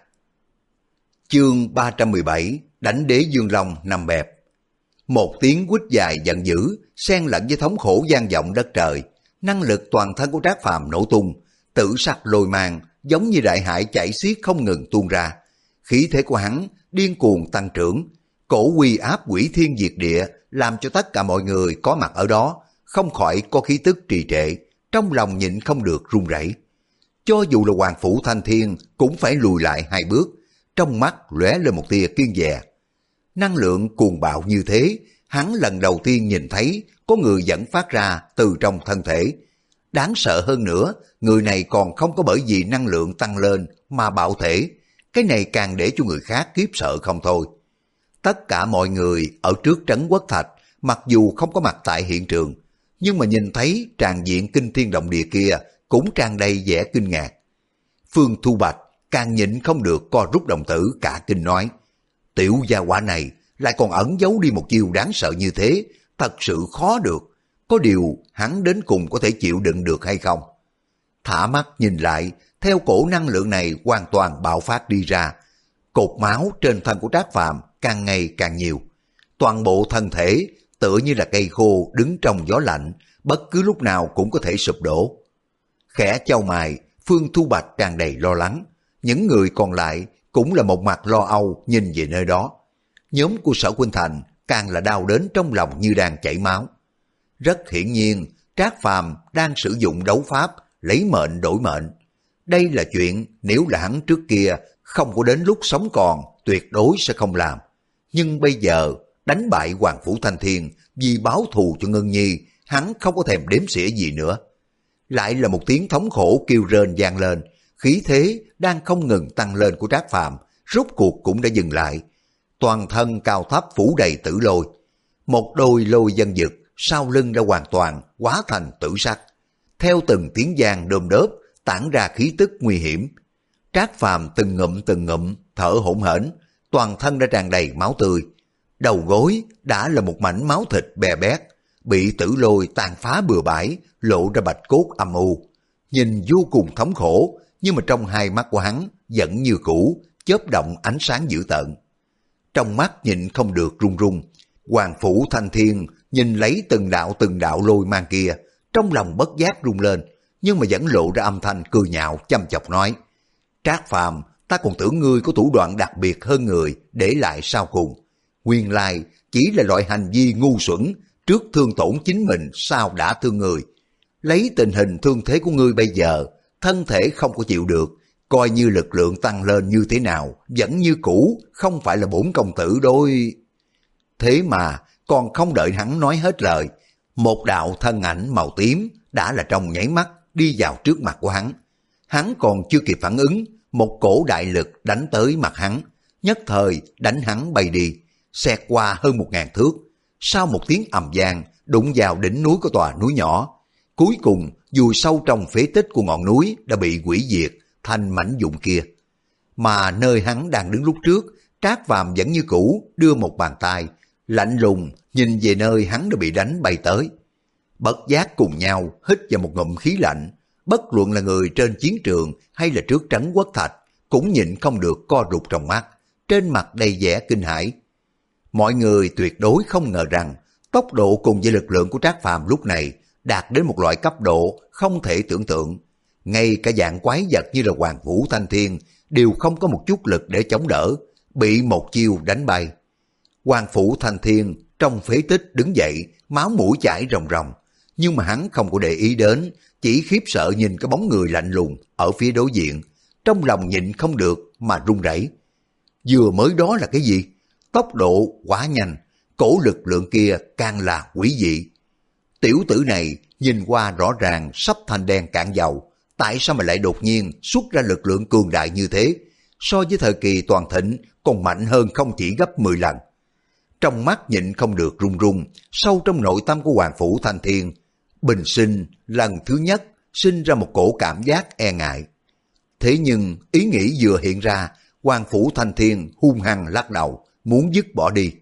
Chương ba trăm mười bảy, đánh đế Dương Long nằm bẹp. Một tiếng quýt dài giận dữ, xen lẫn với thống khổ vang vọng đất trời. Năng lực toàn thân của Trác Phàm nổ tung, tử sắc lôi mang giống như đại hải chảy xiết không ngừng tuôn ra. Khí thế của hắn điên cuồng tăng trưởng, cổ uy áp quỷ thiên diệt địa, làm cho tất cả mọi người có mặt ở đó không khỏi có khí tức trì trệ, trong lòng nhịn không được run rẩy. Cho dù là Hoàng Phủ Thanh Thiên cũng phải lùi lại hai bước, trong mắt lóe lên một tia kiêng dè. Năng lượng cuồng bạo như thế, hắn lần đầu tiên nhìn thấy có người dẫn phát ra từ trong thân thể. Đáng sợ hơn nữa, người này còn không có bởi vì năng lượng tăng lên mà bạo thể. Cái này càng để cho người khác khiếp sợ không thôi. Tất cả mọi người ở trước trấn Quốc Thạch, mặc dù không có mặt tại hiện trường, nhưng mà nhìn thấy tràng diện kinh thiên động địa kia cũng tràn đầy vẻ kinh ngạc. Phương Thu Bạch càng nhịn không được co rút đồng tử cả kinh nói, tiểu gia hỏa này lại còn ẩn giấu đi một chiêu đáng sợ như thế, thật sự khó được. Có điều hắn đến cùng có thể chịu đựng được hay không? Thả mắt nhìn lại, theo cổ năng lượng này hoàn toàn bạo phát đi ra, cột máu trên thân của Trác Phàm càng ngày càng nhiều. Toàn bộ thân thể tựa như là cây khô đứng trong gió lạnh, bất cứ lúc nào cũng có thể sụp đổ. Khẽ chau mày, Phương Thu Bạch tràn đầy lo lắng. Những người còn lại cũng là một mặt lo âu nhìn về nơi đó. Nhóm của Sở Khuynh Thành càng là đau đến trong lòng như đang chảy máu. Rất hiển nhiên, Trác Phàm đang sử dụng đấu pháp lấy mệnh đổi mệnh. Đây là chuyện nếu là hắn trước kia không có đến lúc sống còn tuyệt đối sẽ không làm. Nhưng bây giờ đánh bại Hoàng Phủ Thanh Thiên vì báo thù cho Ngân Nhi, hắn không có thèm đếm xỉa gì nữa. Lại là một tiếng thống khổ kêu rên vang lên, khí thế đang không ngừng tăng lên của Trác Phàm rốt cuộc cũng đã dừng lại. Toàn thân cao thấp phủ đầy tử lôi, một đôi lôi dân dực sau lưng đã hoàn toàn hóa thành tử sắc. Theo từng tiếng giang đơm đớp tản ra khí tức nguy hiểm. Trác Phàm từng ngụm từng ngụm thở hổn hển, toàn thân đã tràn đầy máu tươi. Đầu gối đã là một mảnh máu thịt bè bét, bị tử lôi tàn phá bừa bãi, lộ ra bạch cốt âm u. Nhìn vô cùng thống khổ, nhưng mà trong hai mắt của hắn vẫn như cũ, chớp động ánh sáng dữ tợn. Trong mắt nhịn không được run run, Hoàng Phủ Thanh Thiên nhìn lấy từng đạo từng đạo lôi mang kia, trong lòng bất giác rung lên, nhưng mà vẫn lộ ra âm thanh cười nhạo chăm chọc nói, Trác Phàm, ta còn tưởng ngươi có thủ đoạn đặc biệt hơn người để lại sau cùng. Nguyên lai chỉ là loại hành vi ngu xuẩn, trước thương tổn chính mình sao đã thương người. Lấy tình hình thương thế của ngươi bây giờ, thân thể không có chịu được, coi như lực lượng tăng lên như thế nào, vẫn như cũ, không phải là bổn công tử đôi. Thế mà, còn không đợi hắn nói hết lời, một đạo thân ảnh màu tím đã là trong nháy mắt đi vào trước mặt của hắn. Hắn còn chưa kịp phản ứng, một cổ đại lực đánh tới mặt hắn, nhất thời đánh hắn bay đi, xẹt qua hơn một ngàn thước. Sau một tiếng ầm vang, đụng vào đỉnh núi của tòa núi nhỏ. Cuối cùng, dù sâu trong phế tích của ngọn núi đã bị hủy diệt thành mảnh vụn kia. Mà nơi hắn đang đứng lúc trước, Trác Phàm vẫn như cũ đưa một bàn tay, lạnh lùng nhìn về nơi hắn đã bị đánh bay tới. Bất giác cùng nhau hít vào một ngụm khí lạnh, bất luận là người trên chiến trường hay là trước trấn Quốc Thạch, cũng nhịn không được co rụt trong mắt, trên mặt đầy vẻ kinh hãi. Mọi người tuyệt đối không ngờ rằng tốc độ cùng với lực lượng của Trác Phàm lúc này đạt đến một loại cấp độ không thể tưởng tượng. Ngay cả dạng quái vật như là Hoàng Phủ Thanh Thiên đều không có một chút lực để chống đỡ, bị một chiêu đánh bay. Hoàng Phủ Thanh Thiên trong phế tích đứng dậy, máu mũi chảy ròng ròng, nhưng mà hắn không có để ý đến, chỉ khiếp sợ nhìn cái bóng người lạnh lùng ở phía đối diện, trong lòng nhịn không được mà run rẩy. Vừa mới đó là cái gì? Tốc độ quá nhanh, cổ lực lượng kia càng là quỷ dị. Tiểu tử này nhìn qua rõ ràng sắp thành đen cạn dầu, tại sao mà lại đột nhiên xuất ra lực lượng cường đại như thế? So với thời kỳ toàn thịnh còn mạnh hơn không chỉ gấp mười lần. Trong mắt nhịn không được run run, sâu trong nội tâm của Hoàng Phủ Thanh Thiên, bình sinh lần thứ nhất sinh ra một cổ cảm giác e ngại. Thế nhưng ý nghĩ vừa hiện ra, Hoàng Phủ Thanh Thiên hung hăng lắc đầu, muốn dứt bỏ đi.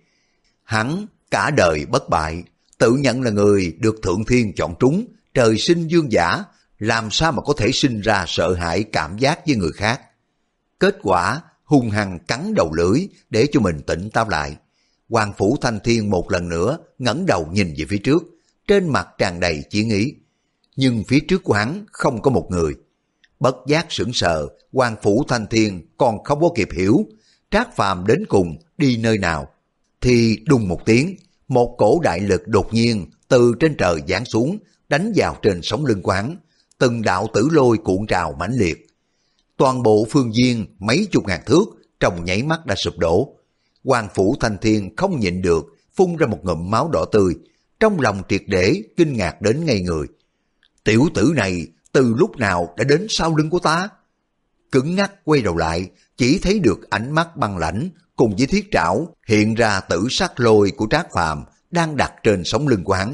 Hắn cả đời bất bại, tự nhận là người được Thượng Thiên chọn trúng, trời sinh dương giả, làm sao mà có thể sinh ra sợ hãi cảm giác với người khác. Kết quả hung hăng cắn đầu lưỡi để cho mình tỉnh táo lại. Hoàng Phủ Thanh Thiên một lần nữa ngẩng đầu nhìn về phía trước, trên mặt tràn đầy chiến ý. Nhưng phía trước của hắn không có một người. Bất giác sững sờ, Hoàng Phủ Thanh Thiên còn không có kịp hiểu Trác Phàm đến cùng đi nơi nào, thì đùng một tiếng, một cổ đại lực đột nhiên từ trên trời giáng xuống, đánh vào trên sống lưng của hắn, từng đạo tử lôi cuộn trào mãnh liệt. Toàn bộ phương viên mấy chục ngàn thước trong nháy mắt đã sụp đổ. Hoàng Phủ Thanh Thiên không nhịn được, phun ra một ngụm máu đỏ tươi, trong lòng triệt để kinh ngạc đến ngây người. Tiểu tử này từ lúc nào đã đến sau lưng của ta? Cứng ngắc quay đầu lại, chỉ thấy được ánh mắt băng lãnh cùng với thiết trảo hiện ra tử sắc lôi của Trác Phàm đang đặt trên sống lưng của hắn.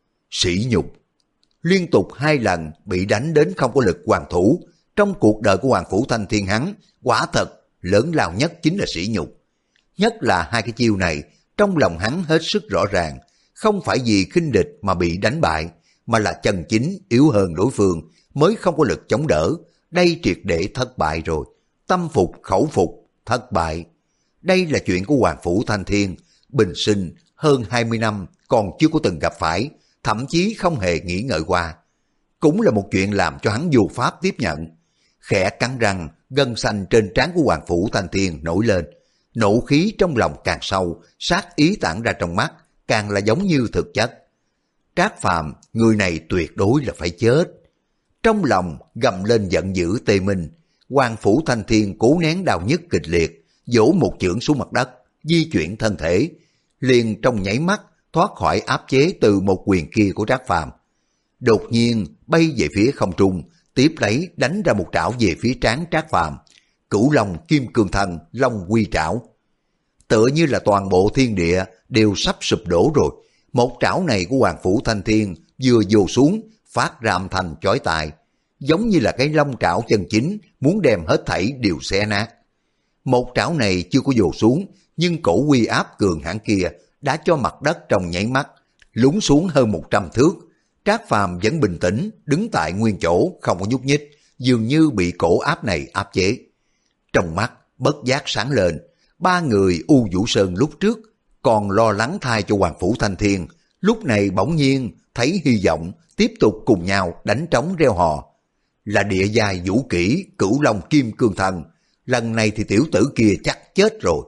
Sỉ nhục! Liên tục hai lần bị đánh đến không có lực hoàn thủ, trong cuộc đời của Hoàng Phủ Thanh Thiên hắn, quả thật lớn lao nhất chính là sỉ nhục. Nhất là hai cái chiêu này, trong lòng hắn hết sức rõ ràng, không phải vì khinh địch mà bị đánh bại, mà là chân chính yếu hơn đối phương mới không có lực chống đỡ. Đây triệt để thất bại rồi, tâm phục khẩu phục, thất bại. Đây là chuyện của Hoàng Phủ Thanh Thiên, bình sinh hơn hai mươi năm còn chưa có từng gặp phải, thậm chí không hề nghĩ ngợi qua. Cũng là một chuyện làm cho hắn vô pháp tiếp nhận. Khẽ cắn răng, gân xanh trên trán của Hoàng Phủ Thanh Thiên nổi lên. Nộ khí trong lòng càng sâu, sát ý tản ra trong mắt, càng là giống như thực chất. Trác Phàm, người này tuyệt đối là phải chết. Trong lòng gầm lên giận dữ tê minh, Hoàng Phủ Thanh Thiên cố nén đau nhức kịch liệt, vỗ một chưởng xuống mặt đất, di chuyển thân thể, liền trong nháy mắt thoát khỏi áp chế từ một quyền kia của Trác Phàm. Đột nhiên bay về phía không trung, tiếp lấy đánh ra một trảo về phía trán Trác Phàm. Cửu Long Kim Cương Thần Long Quy Trảo. Tựa như là toàn bộ thiên địa đều sắp sụp đổ rồi. Một trảo này của Hoàng Phủ Thanh Thiên vừa vồ xuống, phát ra âm thanh chói tai, giống như là cái long trảo chân chính muốn đem hết thảy đều xé nát. Một trảo này chưa có vồ xuống, nhưng cổ uy áp cường hãn kia đã cho mặt đất trong nháy mắt lún xuống hơn một trăm thước. Trác Phàm vẫn bình tĩnh đứng tại nguyên chỗ không có nhúc nhích, dường như bị cổ áp này áp chế. Trong mắt bất giác sáng lên, ba người U Vũ Sơn lúc trước còn lo lắng thay cho Hoàng Phủ Thanh Thiên, lúc này bỗng nhiên thấy hy vọng, tiếp tục cùng nhau đánh trống reo hò. Là địa giai vũ kỹ Cửu Long Kim Cương Thần, lần này thì tiểu tử kia chắc chết rồi.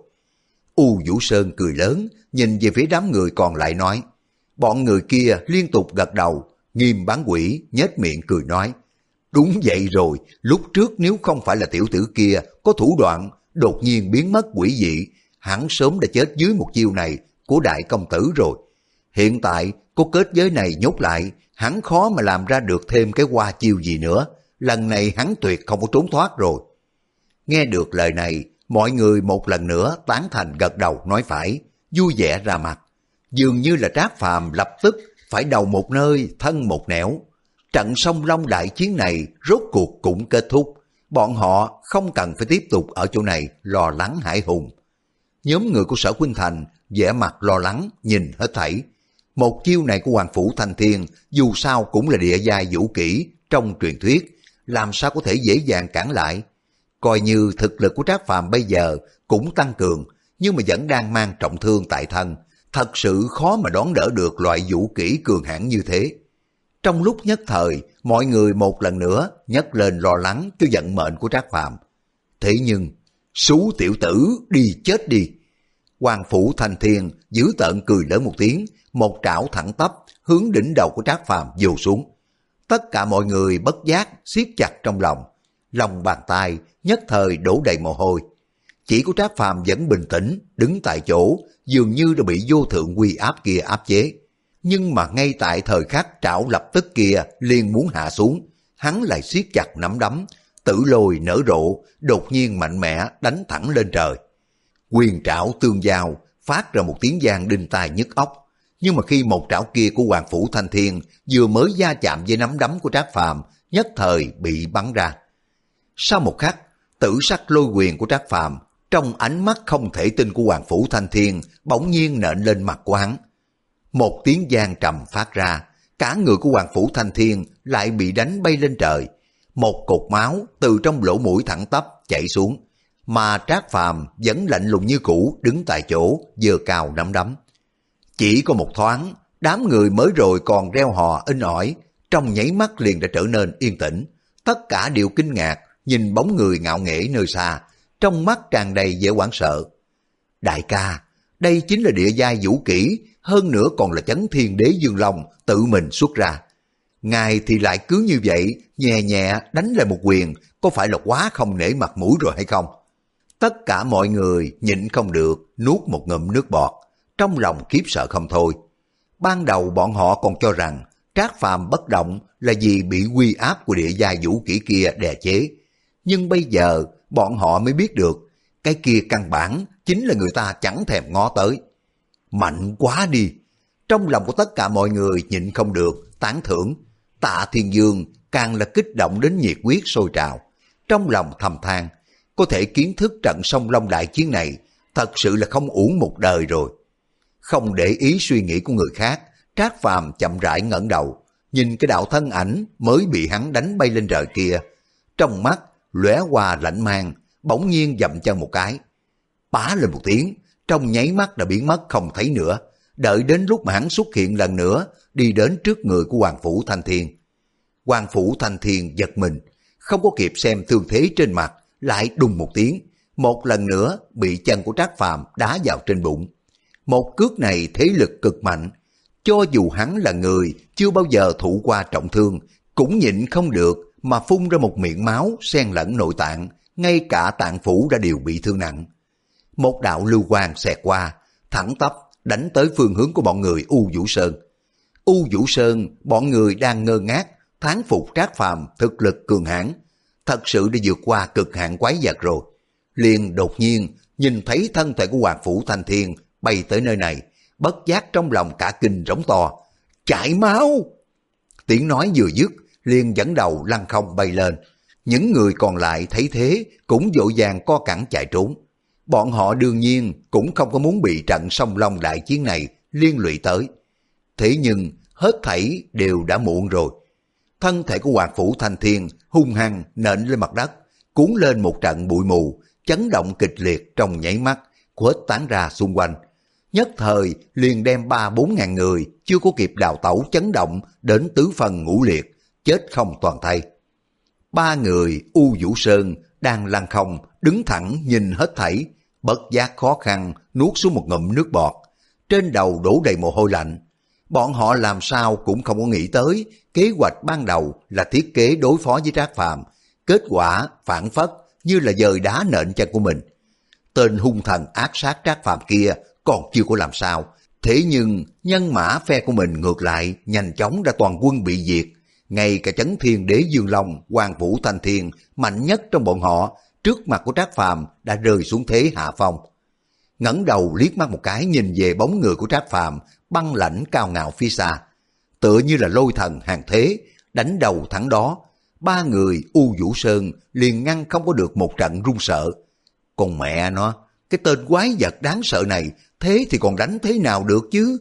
U Vũ Sơn cười lớn, nhìn về phía đám người còn lại nói. Bọn người kia liên tục gật đầu, Nghiêm Bán Quỷ nhếch miệng cười nói. Đúng vậy rồi, lúc trước nếu không phải là tiểu tử kia có thủ đoạn đột nhiên biến mất quỷ dị, hắn sớm đã chết dưới một chiêu này của đại công tử rồi. Hiện tại có kết giới này nhốt lại, hắn khó mà làm ra được thêm cái hoa chiêu gì nữa. Lần này hắn tuyệt không có trốn thoát rồi. Nghe được lời này, mọi người một lần nữa tán thành gật đầu nói phải, vui vẻ ra mặt. Dường như là Trác Phàm lập tức phải đầu một nơi, thân một nẻo. Trận song long đại chiến này rốt cuộc cũng kết thúc. Bọn họ không cần phải tiếp tục ở chỗ này lo lắng hải hùng. Nhóm người của Sở Khuynh Thành vẻ mặt lo lắng nhìn hết thảy. Một chiêu này của Hoàng Phủ Thanh Thiên dù sao cũng là địa giai vũ kỹ trong truyền thuyết, làm sao có thể dễ dàng cản lại. Coi như thực lực của Trác Phàm bây giờ cũng tăng cường, nhưng mà vẫn đang mang trọng thương tại thân, thật sự khó mà đón đỡ được loại vũ kỹ cường hãn như thế. Trong lúc nhất thời, mọi người một lần nữa nhấc lên lo lắng cho vận mệnh của Trác Phàm. Thế nhưng, xú tiểu tử đi chết đi. Hoàng Phủ Thanh Thiên giữ tợn cười lớn một tiếng, một trảo thẳng tắp hướng đỉnh đầu của Trác Phàm vồ xuống. Tất cả mọi người bất giác siết chặt trong lòng, lòng bàn tay nhất thời đổ đầy mồ hôi. Chỉ có Trác Phàm vẫn bình tĩnh đứng tại chỗ, dường như đã bị vô thượng uy áp kia áp chế. Nhưng mà ngay tại thời khắc trảo lập tức kia liền muốn hạ xuống, hắn lại siết chặt nắm đấm, tử lôi nở rộ, đột nhiên mạnh mẽ đánh thẳng lên trời. Quyền trảo tương giao, phát ra một tiếng vang đinh tai nhức óc. Nhưng mà khi một trảo kia của Hoàng Phủ Thanh Thiên vừa mới va chạm với nắm đấm của Trác Phàm, nhất thời bị bắn ra. Sau một khắc, tử sắc lôi quyền của Trác Phàm trong ánh mắt không thể tin của Hoàng Phủ Thanh Thiên bỗng nhiên nện lên mặt của hắn. Một tiếng vang trầm phát ra, cả người của Hoàng Phủ Thanh Thiên lại bị đánh bay lên trời. Một cột máu từ trong lỗ mũi thẳng tắp chảy xuống, mà Trác Phàm vẫn lạnh lùng như cũ đứng tại chỗ giơ cao nắm đấm. Chỉ có một thoáng, đám người mới rồi còn reo hò inh ỏi, trong nháy mắt liền đã trở nên yên tĩnh. Tất cả đều kinh ngạc nhìn bóng người ngạo nghễ nơi xa, trong mắt tràn đầy vẻ hoảng sợ. Đại ca, đây chính là địa giai vũ kỹ, hơn nữa còn là Chấn Thiên Đế Dương Long tự mình xuất ra. Ngài thì lại cứ như vậy, nhẹ nhẹ đánh lại một quyền, có phải là quá không nể mặt mũi rồi hay không? Tất cả mọi người nhịn không được, nuốt một ngụm nước bọt, trong lòng khiếp sợ không thôi. Ban đầu bọn họ còn cho rằng Trác Phàm bất động là vì bị uy áp của địa giai vũ kỹ kia đè chế. Nhưng bây giờ bọn họ mới biết được, cái kia căn bản chính là người ta chẳng thèm ngó tới. Mạnh quá đi! Trong lòng của tất cả mọi người nhịn không được, tán thưởng. Tạ Thiên Dương càng là kích động đến nhiệt huyết sôi trào. Trong lòng thầm than, có thể kiến thức trận sông Long đại chiến này, thật sự là không uổng một đời rồi. Không để ý suy nghĩ của người khác, Trác Phàm chậm rãi ngẩng đầu, nhìn cái đạo thân ảnh mới bị hắn đánh bay lên trời kia. Trong mắt lóe qua lạnh mang, bỗng nhiên dậm chân một cái. Bá lên một tiếng, trong nháy mắt đã biến mất không thấy nữa. Đợi đến lúc mà hắn xuất hiện lần nữa, đi đến trước người của Hoàng Phủ Thanh Thiên. Hoàng Phủ Thanh Thiên giật mình, không có kịp xem thương thế trên mặt, lại đùng một tiếng, một lần nữa bị chân của Trác Phàm đá vào trên bụng. Một cước này thế lực cực mạnh, cho dù hắn là người chưa bao giờ thụ qua trọng thương, cũng nhịn không được mà phun ra một miệng máu xen lẫn nội tạng, ngay cả tạng phủ đã đều bị thương nặng. Một đạo lưu quang xẹt qua, thẳng tắp đánh tới phương hướng của bọn người U Vũ Sơn. U Vũ Sơn, bọn người đang ngơ ngác, thán phục Trác Phàm thực lực cường hãn, thật sự đã vượt qua cực hạn quái vật rồi. Liền đột nhiên nhìn thấy thân thể của Hoàng Phủ Thanh Thiên bay tới nơi này, bất giác trong lòng cả kinh rống to, chảy máu! Tiếng nói vừa dứt, liền dẫn đầu lăn không bay lên. Những người còn lại thấy thế cũng vội vàng co cẳng chạy trốn. Bọn họ đương nhiên cũng không có muốn bị trận sông Long đại chiến này liên lụy tới. Thế nhưng hết thảy đều đã muộn rồi. Thân thể của Hoàng Phủ Thanh Thiên hung hăng nện lên mặt đất, cuốn lên một trận bụi mù, chấn động kịch liệt trong nháy mắt, khuếch tán ra xung quanh. Nhất thời liền đem ba bốn ngàn người chưa có kịp đào tẩu chấn động đến tứ phần ngũ liệt, chết không toàn thây. Ba người U Vũ Sơn đang lăn không, đứng thẳng nhìn hết thảy, bất giác khó khăn nuốt xuống một ngụm nước bọt, trên đầu đổ đầy mồ hôi lạnh. Bọn họ làm sao cũng không có nghĩ tới, kế hoạch ban đầu là thiết kế đối phó với Trác Phàm, kết quả phản phất như là dời đá nện chân của mình. Tên hung thần ác sát Trác Phàm kia còn chưa có làm sao, thế nhưng nhân mã phe của mình ngược lại nhanh chóng đã toàn quân bị diệt. Ngay cả Chấn Thiên Đế Dương Long, Hoàng Phủ Thanh Thiên mạnh nhất trong bọn họ, trước mặt của Trác Phàm đã rơi xuống thế hạ phong. Ngẩng đầu liếc mắt một cái nhìn về bóng người của Trác Phàm băng lãnh cao ngạo phía xa, tựa như là lôi thần hàng thế, đánh đầu thẳng đó. Ba người U Vũ Sơn liền ngăn không có được một trận run sợ. Còn mẹ nó, cái tên quái vật đáng sợ này, thế thì còn đánh thế nào được chứ?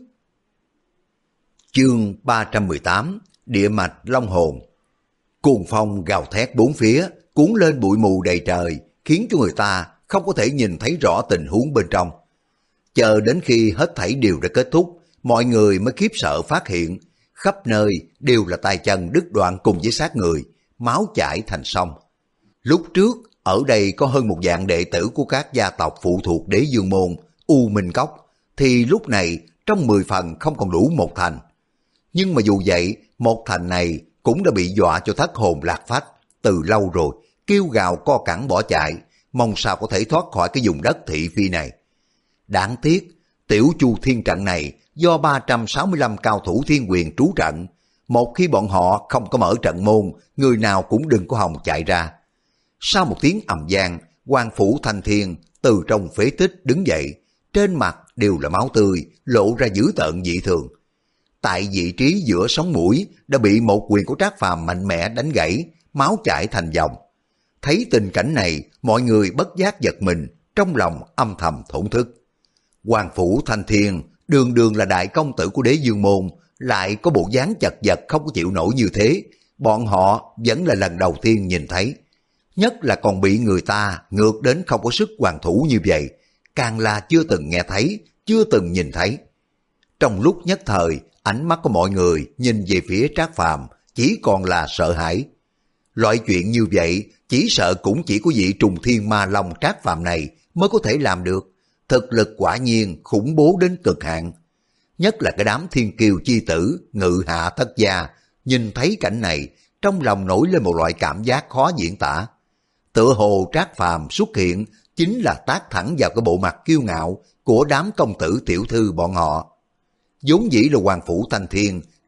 Chương ba trăm mười tám, Địa mạch Long hồn. Cuồng phong gào thét bốn phía, cuốn lên bụi mù đầy trời, khiến cho người ta không có thể nhìn thấy rõ tình huống bên trong. Chờ đến khi hết thảy đều đã kết thúc, mọi người mới khiếp sợ phát hiện, khắp nơi đều là tay chân đứt đoạn cùng với xác người, máu chảy thành sông. Lúc trước, ở đây có hơn một vạn đệ tử của các gia tộc phụ thuộc Đế Dương Môn, U Minh Cốc, thì lúc này trong mười phần không còn đủ một thành. Nhưng mà dù vậy, một thành này cũng đã bị dọa cho thất hồn lạc phách từ lâu rồi, kêu gào co cẳng bỏ chạy, mong sao có thể thoát khỏi cái vùng đất thị phi này. Đáng tiếc, tiểu Chu Thiên trận này do ba trăm sáu mươi lăm cao thủ thiên quyền trú trận, một khi bọn họ không có mở trận môn, người nào cũng đừng có hòng chạy ra. Sau một tiếng ầm vang, Hoàng Phủ Thanh Thiên từ trong phế tích đứng dậy, trên mặt đều là máu tươi, lộ ra dữ tợn dị thường. Tại vị trí giữa sống mũi đã bị một quyền của Trác Phàm mạnh mẽ đánh gãy, máu chảy thành dòng. Thấy tình cảnh này, mọi người bất giác giật mình, trong lòng âm thầm thổn thức. Hoàng Phủ Thanh Thiên đường đường là đại công tử của Đế Dương Môn, lại có bộ dáng chật vật không có chịu nổi như thế, bọn họ vẫn là lần đầu tiên nhìn thấy. Nhất là còn bị người ta ngược đến không có sức hoàn thủ như vậy, càng là chưa từng nghe thấy, chưa từng nhìn thấy. Trong lúc nhất thời, ánh mắt của mọi người nhìn về phía Trác Phàm chỉ còn là sợ hãi. Loại chuyện như vậy chỉ sợ cũng chỉ có vị Trùng Thiên Ma Long Trác Phàm này mới có thể làm được. Thực lực quả nhiên khủng bố đến cực hạn. Nhất là cái đám thiên kiều chi tử Ngự Hạ Thất Gia, nhìn thấy cảnh này, trong lòng nổi lên một loại cảm giác khó diễn tả. Tựa hồ Trác Phàm xuất hiện chính là tác thẳng vào cái bộ mặt kiêu ngạo của đám công tử tiểu thư bọn họ. Vốn dĩ là Hoàng Phủ Thanh Thiên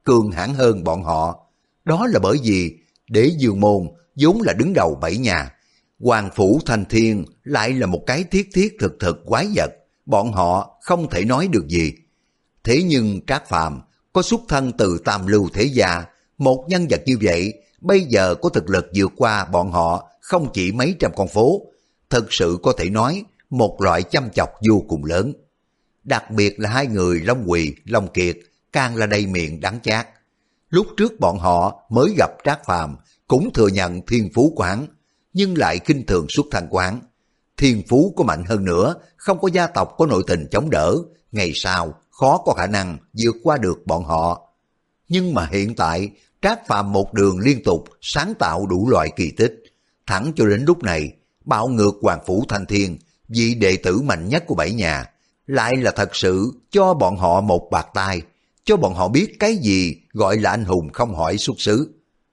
cường hãn hơn bọn họ. Đó là bởi vì Đế Dương Môn vốn là đứng đầu bảy nhà, Hoàng Phủ Thanh Thiên lại là một cái thiết thiết thực thực quái vật, bọn họ không thể nói được gì. Thế nhưng Trác Phàm có xuất thân từ tam lưu thế gia, một nhân vật như vậy bây giờ có thực lực vượt qua bọn họ không chỉ mấy trăm con phố, thực sự có thể nói một loại chăm chọc vô cùng lớn. Đặc biệt là hai người Long Quỳ, Long Kiệt càng là đầy miệng đắng chát. Lúc trước bọn họ mới gặp Trác Phàm cũng thừa nhận thiên phú của hắn, nhưng lại khinh thường xuất thân của hắn. Thiên phú có mạnh hơn nữa, không có gia tộc có nội tình chống đỡ, ngày sau khó có khả năng vượt qua được bọn họ. Nhưng mà hiện tại, Trác Phàm một đường liên tục sáng tạo đủ loại kỳ tích. Thẳng cho đến lúc này, bạo ngược Hoàng Phủ Thanh Thiên, vị đệ tử mạnh nhất của bảy nhà, lại là thật sự cho bọn họ một bạt tai, cho bọn họ biết cái gì gọi là anh hùng không hỏi xuất xứ.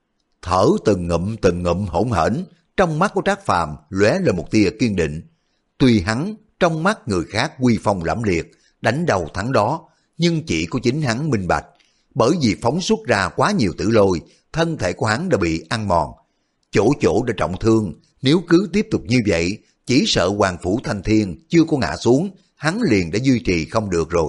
Thở từng ngụm từng ngụm hỗn hển, trong mắt của Trác Phàm lóe lên một tia kiên định. Tuy hắn trong mắt người khác uy phong lẫm liệt, đánh đầu thắng đó, nhưng chỉ có chính hắn minh bạch, bởi vì phóng xuất ra quá nhiều tử lôi, thân thể của hắn đã bị ăn mòn, chỗ chỗ đã trọng thương. Nếu cứ tiếp tục như vậy, chỉ sợ Hoàng Phủ Thanh Thiên chưa có ngã xuống, hắn liền đã duy trì không được rồi.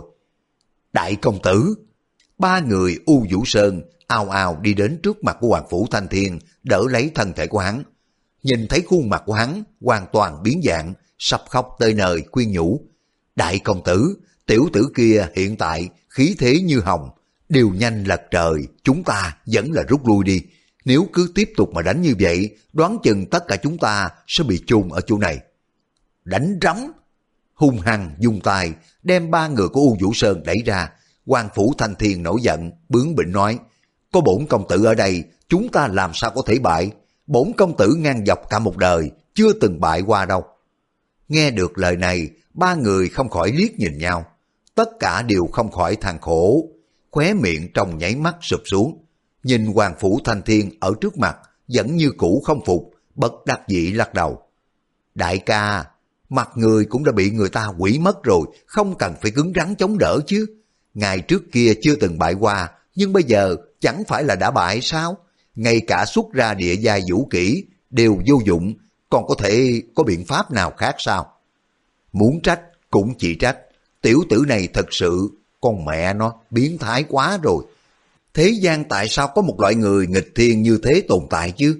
Đại công tử! Ba người U Vũ Sơn ào ào đi đến trước mặt của Hoàng Phủ Thanh Thiên, đỡ lấy thân thể của hắn. Nhìn thấy khuôn mặt của hắn hoàn toàn biến dạng, sắp khóc tới nơi khuyên nhủ. Đại công tử, tiểu tử kia hiện tại khí thế như hồng, điều nhanh lật trời, chúng ta vẫn là rút lui đi. Nếu cứ tiếp tục mà đánh như vậy, đoán chừng tất cả chúng ta sẽ bị chôn ở chỗ này. Đánh rắm! Hung hăng dùng tay đem ba người của U Vũ Sơn đẩy ra. Hoàng Phủ Thanh Thiên nổi giận, bướng bỉnh nói, có bổn công tử ở đây, chúng ta làm sao có thể bại? Bổn công tử ngang dọc cả một đời, chưa từng bại qua đâu. Nghe được lời này, ba người không khỏi liếc nhìn nhau. Tất cả đều không khỏi than khổ, khóe miệng trong nháy mắt sụp xuống. Nhìn Hoàng Phủ Thanh Thiên ở trước mặt, vẫn như cũ không phục, bất đắc dĩ lắc đầu. Đại ca, mặt người cũng đã bị người ta quỷ mất rồi, không cần phải cứng rắn chống đỡ chứ. Ngày trước kia chưa từng bại qua, nhưng bây giờ chẳng phải là đã bại sao? Ngay cả xuất ra địa giai vũ kỹ đều vô dụng, còn có thể có biện pháp nào khác sao? Muốn trách cũng chỉ trách, tiểu tử này thật sự, con mẹ nó biến thái quá rồi. Thế gian tại sao có một loại người nghịch thiên như thế tồn tại chứ?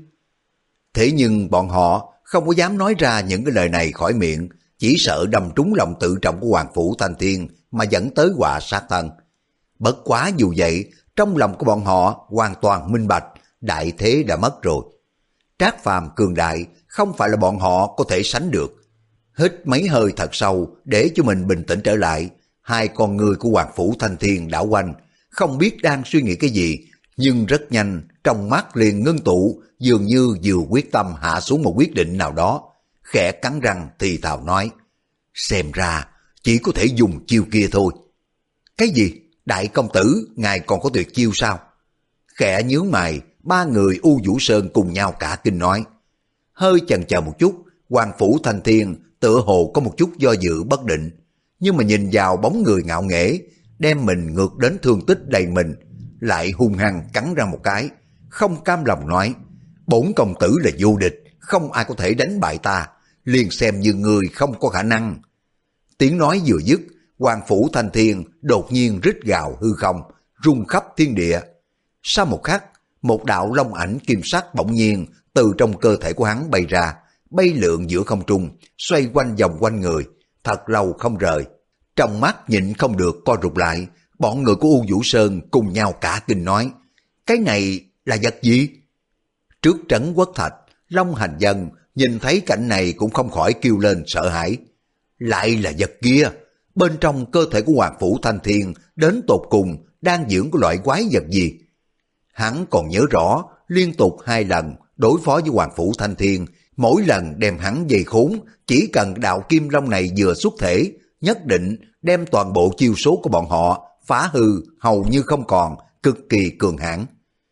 Thế nhưng bọn họ không có dám nói ra những cái lời này khỏi miệng, chỉ sợ đâm trúng lòng tự trọng của Hoàng Phủ Thanh Thiên mà dẫn tới họa sát thân. Bất quá dù vậy, trong lòng của bọn họ hoàn toàn minh bạch, đại thế đã mất rồi. Trác Phàm cường đại không phải là bọn họ có thể sánh được. Hít mấy hơi thật sâu để cho mình bình tĩnh trở lại, hai con người của Hoàng Phủ Thanh Thiên đảo quanh, không biết đang suy nghĩ cái gì, nhưng rất nhanh trong mắt liền ngưng tụ, dường như vừa quyết tâm hạ xuống một quyết định nào đó. Khẽ cắn răng thì thào nói, xem ra chỉ có thể dùng chiêu kia thôi. Cái gì? Đại công tử, ngài còn có tuyệt chiêu sao? Khẽ nhướng mày, ba người U Vũ Sơn cùng nhau cả kinh nói. Hơi chần chờ một chút, Hoàng Phủ Thanh Thiên tựa hồ có một chút do dự bất định, nhưng mà nhìn vào bóng người ngạo nghễ, đem mình ngược đến thương tích đầy mình, lại hung hăng cắn ra một cái, không cam lòng nói, bổn công tử là vô địch, không ai có thể đánh bại ta, liền xem như người không có khả năng. Tiếng nói vừa dứt, Hoàng Phủ Thanh Thiên đột nhiên rít gào hư không, rung khắp thiên địa. Sau một khắc, một đạo long ảnh kim sắc bỗng nhiên từ trong cơ thể của hắn bay ra, bay lượn giữa không trung, xoay quanh vòng quanh người, thật lâu không rời. Trong mắt nhịn không được co rụt lại, bọn người của U Vũ Sơn cùng nhau cả kinh nói, cái này là vật gì? Trước trấn Quốc Thạch, Long Hành Dân nhìn thấy cảnh này cũng không khỏi kêu lên sợ hãi. Lại là vật kia, bên trong cơ thể của Hoàng Phủ Thanh Thiên đến tột cùng đang dưỡng cái loại quái vật gì? Hắn còn nhớ rõ, liên tục hai lần đối phó với Hoàng Phủ Thanh Thiên, mỗi lần đem hắn dây khốn, chỉ cần đạo kim long này vừa xuất thể, nhất định đem toàn bộ chiêu số của bọn họ phá hư hầu như không còn, cực kỳ cường hãn.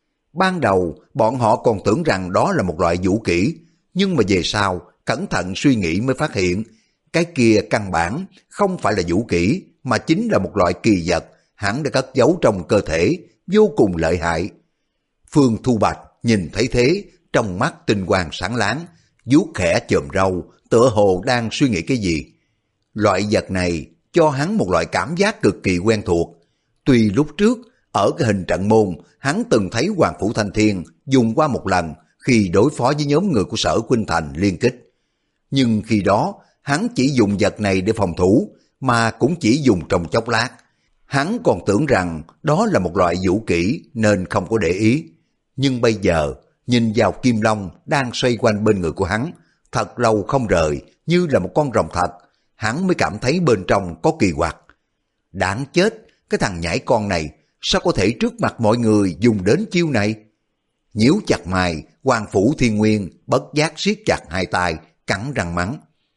Ban đầu bọn họ còn tưởng rằng đó là một loại vũ kỹ, nhưng mà về sau cẩn thận suy nghĩ mới phát hiện, cái kia căn bản không phải là vũ kỹ, mà chính là một loại kỳ vật hắn đã cất giấu trong cơ thể, vô cùng lợi hại. Phương Thu Bạch nhìn thấy thế, trong mắt tinh quang sáng láng, vuốt khẽ chòm râu, tựa hồ đang suy nghĩ cái gì. Loại vật này cho hắn một loại cảm giác cực kỳ quen thuộc. Tuy lúc trước, ở cái hình trận môn, hắn từng thấy Hoàng Phủ Thanh Thiên dùng qua một lần khi đối phó với nhóm người của Sở Khuynh Thành liên kích. Nhưng khi đó, hắn chỉ dùng vật này để phòng thủ, mà cũng chỉ dùng trong chốc lát. Hắn còn tưởng rằng đó là một loại vũ kỹ nên không có để ý. Nhưng bây giờ, nhìn vào kim long đang xoay quanh bên người của hắn, thật lâu không rời, như là một con rồng thật, hắn mới cảm thấy bên trong có kỳ quặc. Đáng chết, cái thằng nhãi con này, sao có thể trước mặt mọi người dùng đến chiêu này? Nhíu chặt mày, Hoàng Phủ Thiên Nguyên bất giác siết chặt hai tay, cắn răng mắng.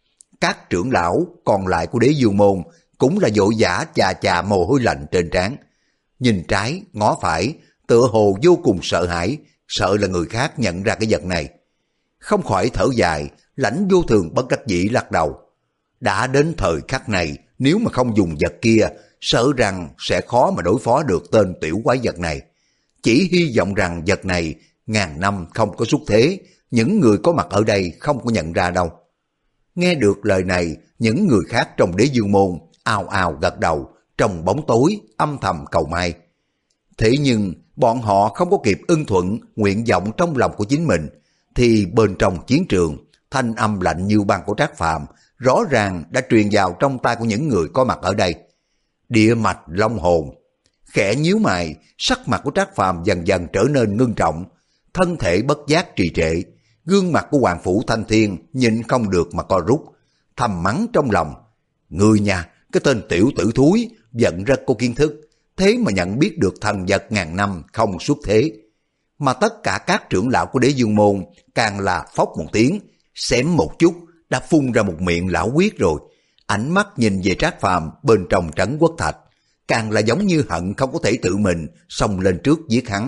Các trưởng lão còn lại của Đế Dương Môn cũng là vội vã chà chà mồ hôi lạnh trên trán. Nhìn trái, ngó phải, tựa hồ vô cùng sợ hãi, sợ là người khác nhận ra cái vật này. Không khỏi thở dài, Lãnh Vô Thường bất đắc dĩ lắc đầu. Đã đến thời khắc này, nếu mà không dùng vật kia, sợ rằng sẽ khó mà đối phó được tên tiểu quái vật này. Chỉ hy vọng rằng vật này ngàn năm không có xuất thế, những người có mặt ở đây không có nhận ra đâu. Nghe được lời này, những người khác trong Đế Dương Môn ào ào gật đầu, trong bóng tối âm thầm cầu may. Thế nhưng bọn họ không có kịp ưng thuận nguyện vọng trong lòng của chính mình, thì bên trong chiến trường, thanh âm lạnh như băng của Trác Phàm rõ ràng đã truyền vào trong tai của những người có mặt ở đây. Địa mạch long hồn. Khẽ nhíu mày, sắc mặt của Trác Phàm dần dần trở nên ngưng trọng, thân thể bất giác trì trệ, gương mặt của Hoàng Phủ Thanh Thiên nhìn không được mà co rút, thầm mắng trong lòng. Người nhà, cái tên tiểu tử thúi, giận rất có kiến thức, thế mà nhận biết được thần vật ngàn năm không xuất thế. Mà tất cả các trưởng lão của Đế Dương Môn càng là phốc một tiếng, xém một chút, đã phun ra một miệng lão huyết rồi. Ánh mắt nhìn về Trác Phàm bên trong Trấn Quốc Thạch, càng là giống như hận không có thể tự mình xông lên trước giết hắn.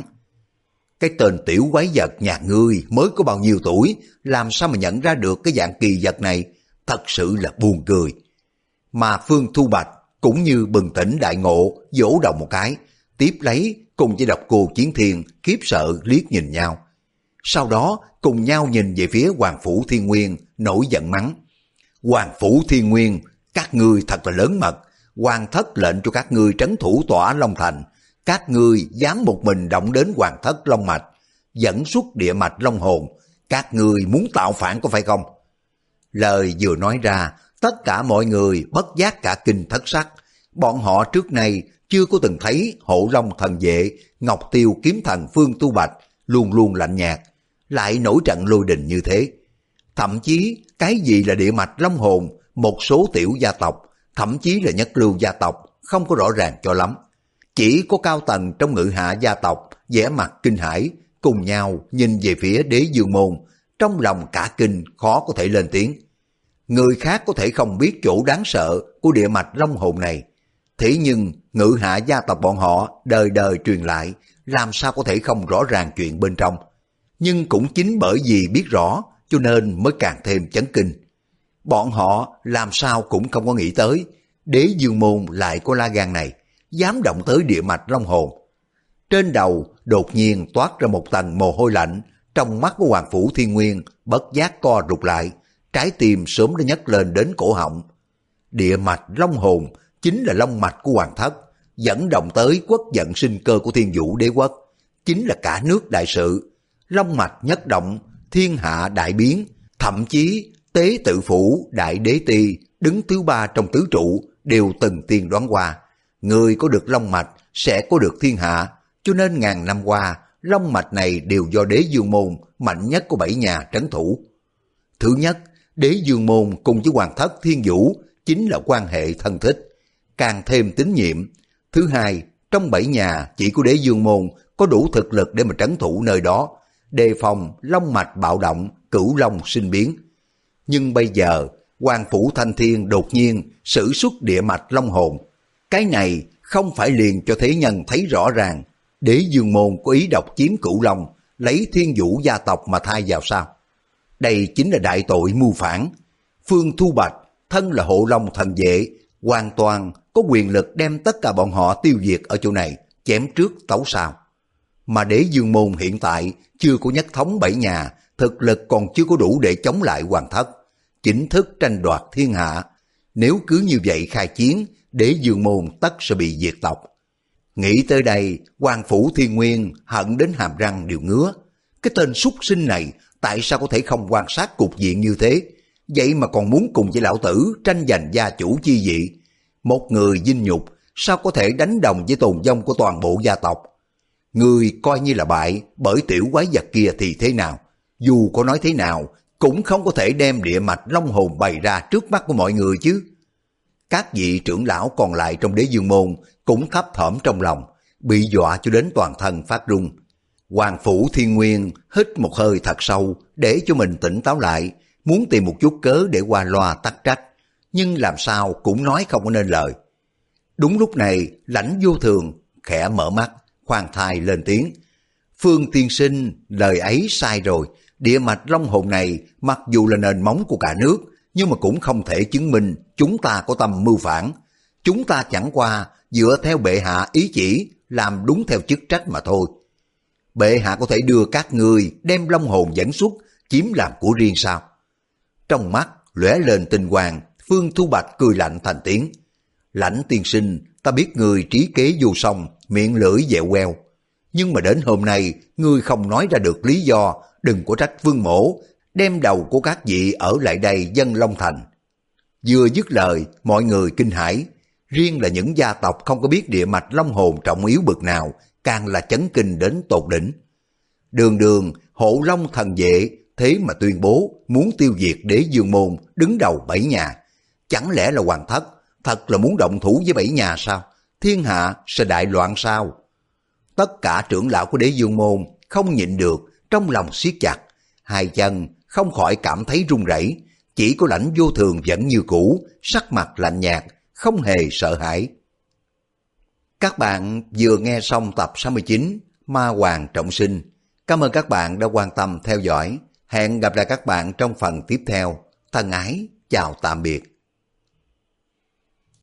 Cái tên tiểu quái vật nhà ngươi mới có bao nhiêu tuổi, làm sao mà nhận ra được cái dạng kỳ vật này, thật sự là buồn cười. Mà Phương Thu Bạch cũng như bừng tỉnh đại ngộ, vỗ đầu một cái, tiếp lấy cùng với Độc Cô Chiến Thiên khiếp sợ liếc nhìn nhau. Sau đó cùng nhau nhìn về phía Hoàng Phủ Thiên Nguyên, nổi giận mắng. Hoàng Phủ Thiên Nguyên, các ngươi thật là lớn mật, Hoàng thất lệnh cho các ngươi trấn thủ tỏa Long Thành, các ngươi dám một mình động đến Hoàng thất Long Mạch, dẫn xuất địa mạch Long Hồn, các ngươi muốn tạo phản có phải không? Lời vừa nói ra, tất cả mọi người bất giác cả kinh thất sắc, bọn họ trước nay chưa có từng thấy Hộ Long thần vệ, Ngọc Tiêu kiếm thần Phương Tu Bạch luôn luôn lạnh nhạt, lại nổi trận lôi đình như thế. Thậm chí cái gì là địa mạch Long Hồn, một số tiểu gia tộc, thậm chí là nhất lưu gia tộc không có rõ ràng cho lắm. Chỉ có cao tầng trong Ngự Hạ gia tộc vẻ mặt kinh hãi, cùng nhau nhìn về phía Đế Dương Môn, trong lòng cả kinh khó có thể lên tiếng. Người khác có thể không biết chỗ đáng sợ của địa mạch Long Hồn này, thế nhưng Ngự Hạ gia tộc bọn họ đời đời truyền lại, làm sao có thể không rõ ràng chuyện bên trong. Nhưng cũng chính bởi vì biết rõ cho nên mới càng thêm chấn kinh. Bọn họ làm sao cũng không có nghĩ tới Đế Dương Môn lại có lá gan này, dám động tới địa mạch Long Hồn. Trên đầu đột nhiên toát ra một tầng mồ hôi lạnh, trong mắt của Hoàng Phủ Thiên Nguyên bất giác co rụt lại, trái tim sớm đã nhấc lên đến cổ họng. Địa mạch Long Hồn chính là long mạch của Hoàng thất, dẫn động tới quốc vận sinh cơ của Thiên Vũ Đế quốc, chính là cả nước đại sự. Long mạch nhất động, thiên hạ đại biến, thậm chí Tế Tự Phủ Đại Đế Ti đứng thứ ba trong tứ trụ đều từng tiên đoán qua, người có được long mạch sẽ có được thiên hạ, cho nên ngàn năm qua long mạch này đều do Đế Dương Môn mạnh nhất của bảy nhà trấn thủ. Thứ nhất, Đế Dương Môn cùng với Hoàng thất Thiên Vũ chính là quan hệ thân thích, càng thêm tín nhiệm. Thứ hai, trong bảy nhà chỉ có Đế Dương Môn có đủ thực lực để mà trấn thủ nơi đó, đề phòng long mạch bạo động, cửu long sinh biến. Nhưng bây giờ Hoàng Phủ Thanh Thiên đột nhiên sử xuất địa mạch Long Hồn, cái này không phải liền cho thế nhân thấy rõ ràng Đế Dương Môn có ý độc chiếm cửu long, lấy Thiên Vũ gia tộc mà thay vào sao? Đây chính là đại tội mưu phản. Phương Thu Bạch thân là Hộ Long thần vệ, hoàn toàn có quyền lực đem tất cả bọn họ tiêu diệt ở chỗ này, chém trước tấu sau. Mà Đế Dương môn hiện tại chưa có nhất thống bảy nhà, thực lực còn chưa có đủ để chống lại Hoàng thất, chính thức tranh đoạt thiên hạ. Nếu cứ như vậy khai chiến, Đế Dương môn tất sẽ bị diệt tộc. Nghĩ tới đây, Hoàng Phủ Thiên Nguyên hận đến hàm răng đều ngứa. Cái tên súc sinh này tại sao có thể không quan sát cục diện như thế, vậy mà còn muốn cùng với lão tử tranh giành gia chủ chi vị. Một người dinh nhục sao có thể đánh đồng với tồn vong của toàn bộ gia tộc. Người coi như là bại bởi tiểu quái vật kia thì thế nào, dù có nói thế nào cũng không có thể đem địa mạch long hồn bày ra trước mắt của mọi người chứ. Các vị trưởng lão còn lại trong Đế Dương môn cũng thấp thỏm trong lòng, bị dọa cho đến toàn thân phát run. Hoàng Phủ Thiên Nguyên hít một hơi thật sâu để cho mình tỉnh táo lại, muốn tìm một chút cớ để qua loa tắc trách, nhưng làm sao cũng nói không có nên lời. Đúng lúc này, Lãnh Vô Thường khẽ mở mắt, khoan thai lên tiếng. Phương tiên sinh, lời ấy sai rồi, địa mạch long hồn này mặc dù là nền móng của cả nước, nhưng mà cũng không thể chứng minh chúng ta có tâm mưu phản. Chúng ta chẳng qua dựa theo bệ hạ ý chỉ, làm đúng theo chức trách mà thôi. Bệ hạ có thể đưa các ngươi đem long hồn dẫn xuất, chiếm làm của riêng sao? Trong mắt lóe lên tinh quang, Phương Thu Bạch cười lạnh thành tiếng. Lãnh tiên sinh, ta biết người trí kế vô song, miệng lưỡi dẹo queo. Nhưng mà đến hôm nay, ngươi không nói ra được lý do, đừng có trách Vương Mỗ, đem đầu của các vị ở lại đây dân Long Thành. Vừa dứt lời, mọi người kinh hãi, riêng là những gia tộc không có biết địa mạch long hồn trọng yếu bực nào, càng là chấn kinh đến tột đỉnh. Đường đường, hộ long thần vệ, thế mà tuyên bố muốn tiêu diệt Đế Dương môn đứng đầu bảy nhà. Chẳng lẽ là Hoàng thất thật là muốn động thủ với bảy nhà sao? Thiên hạ sẽ đại loạn sao? Tất cả trưởng lão của Đế Dương môn không nhịn được, trong lòng siết chặt, hai chân không khỏi cảm thấy run rẩy. Chỉ có Lãnh Vô Thường vẫn như cũ, sắc mặt lạnh nhạt, không hề sợ hãi. Các bạn vừa nghe xong tập sáu mươi chín Ma Hoàng Trọng Sinh. Cảm ơn các bạn đã quan tâm theo dõi. Hẹn gặp lại các bạn trong phần tiếp theo. Thân ái, chào tạm biệt.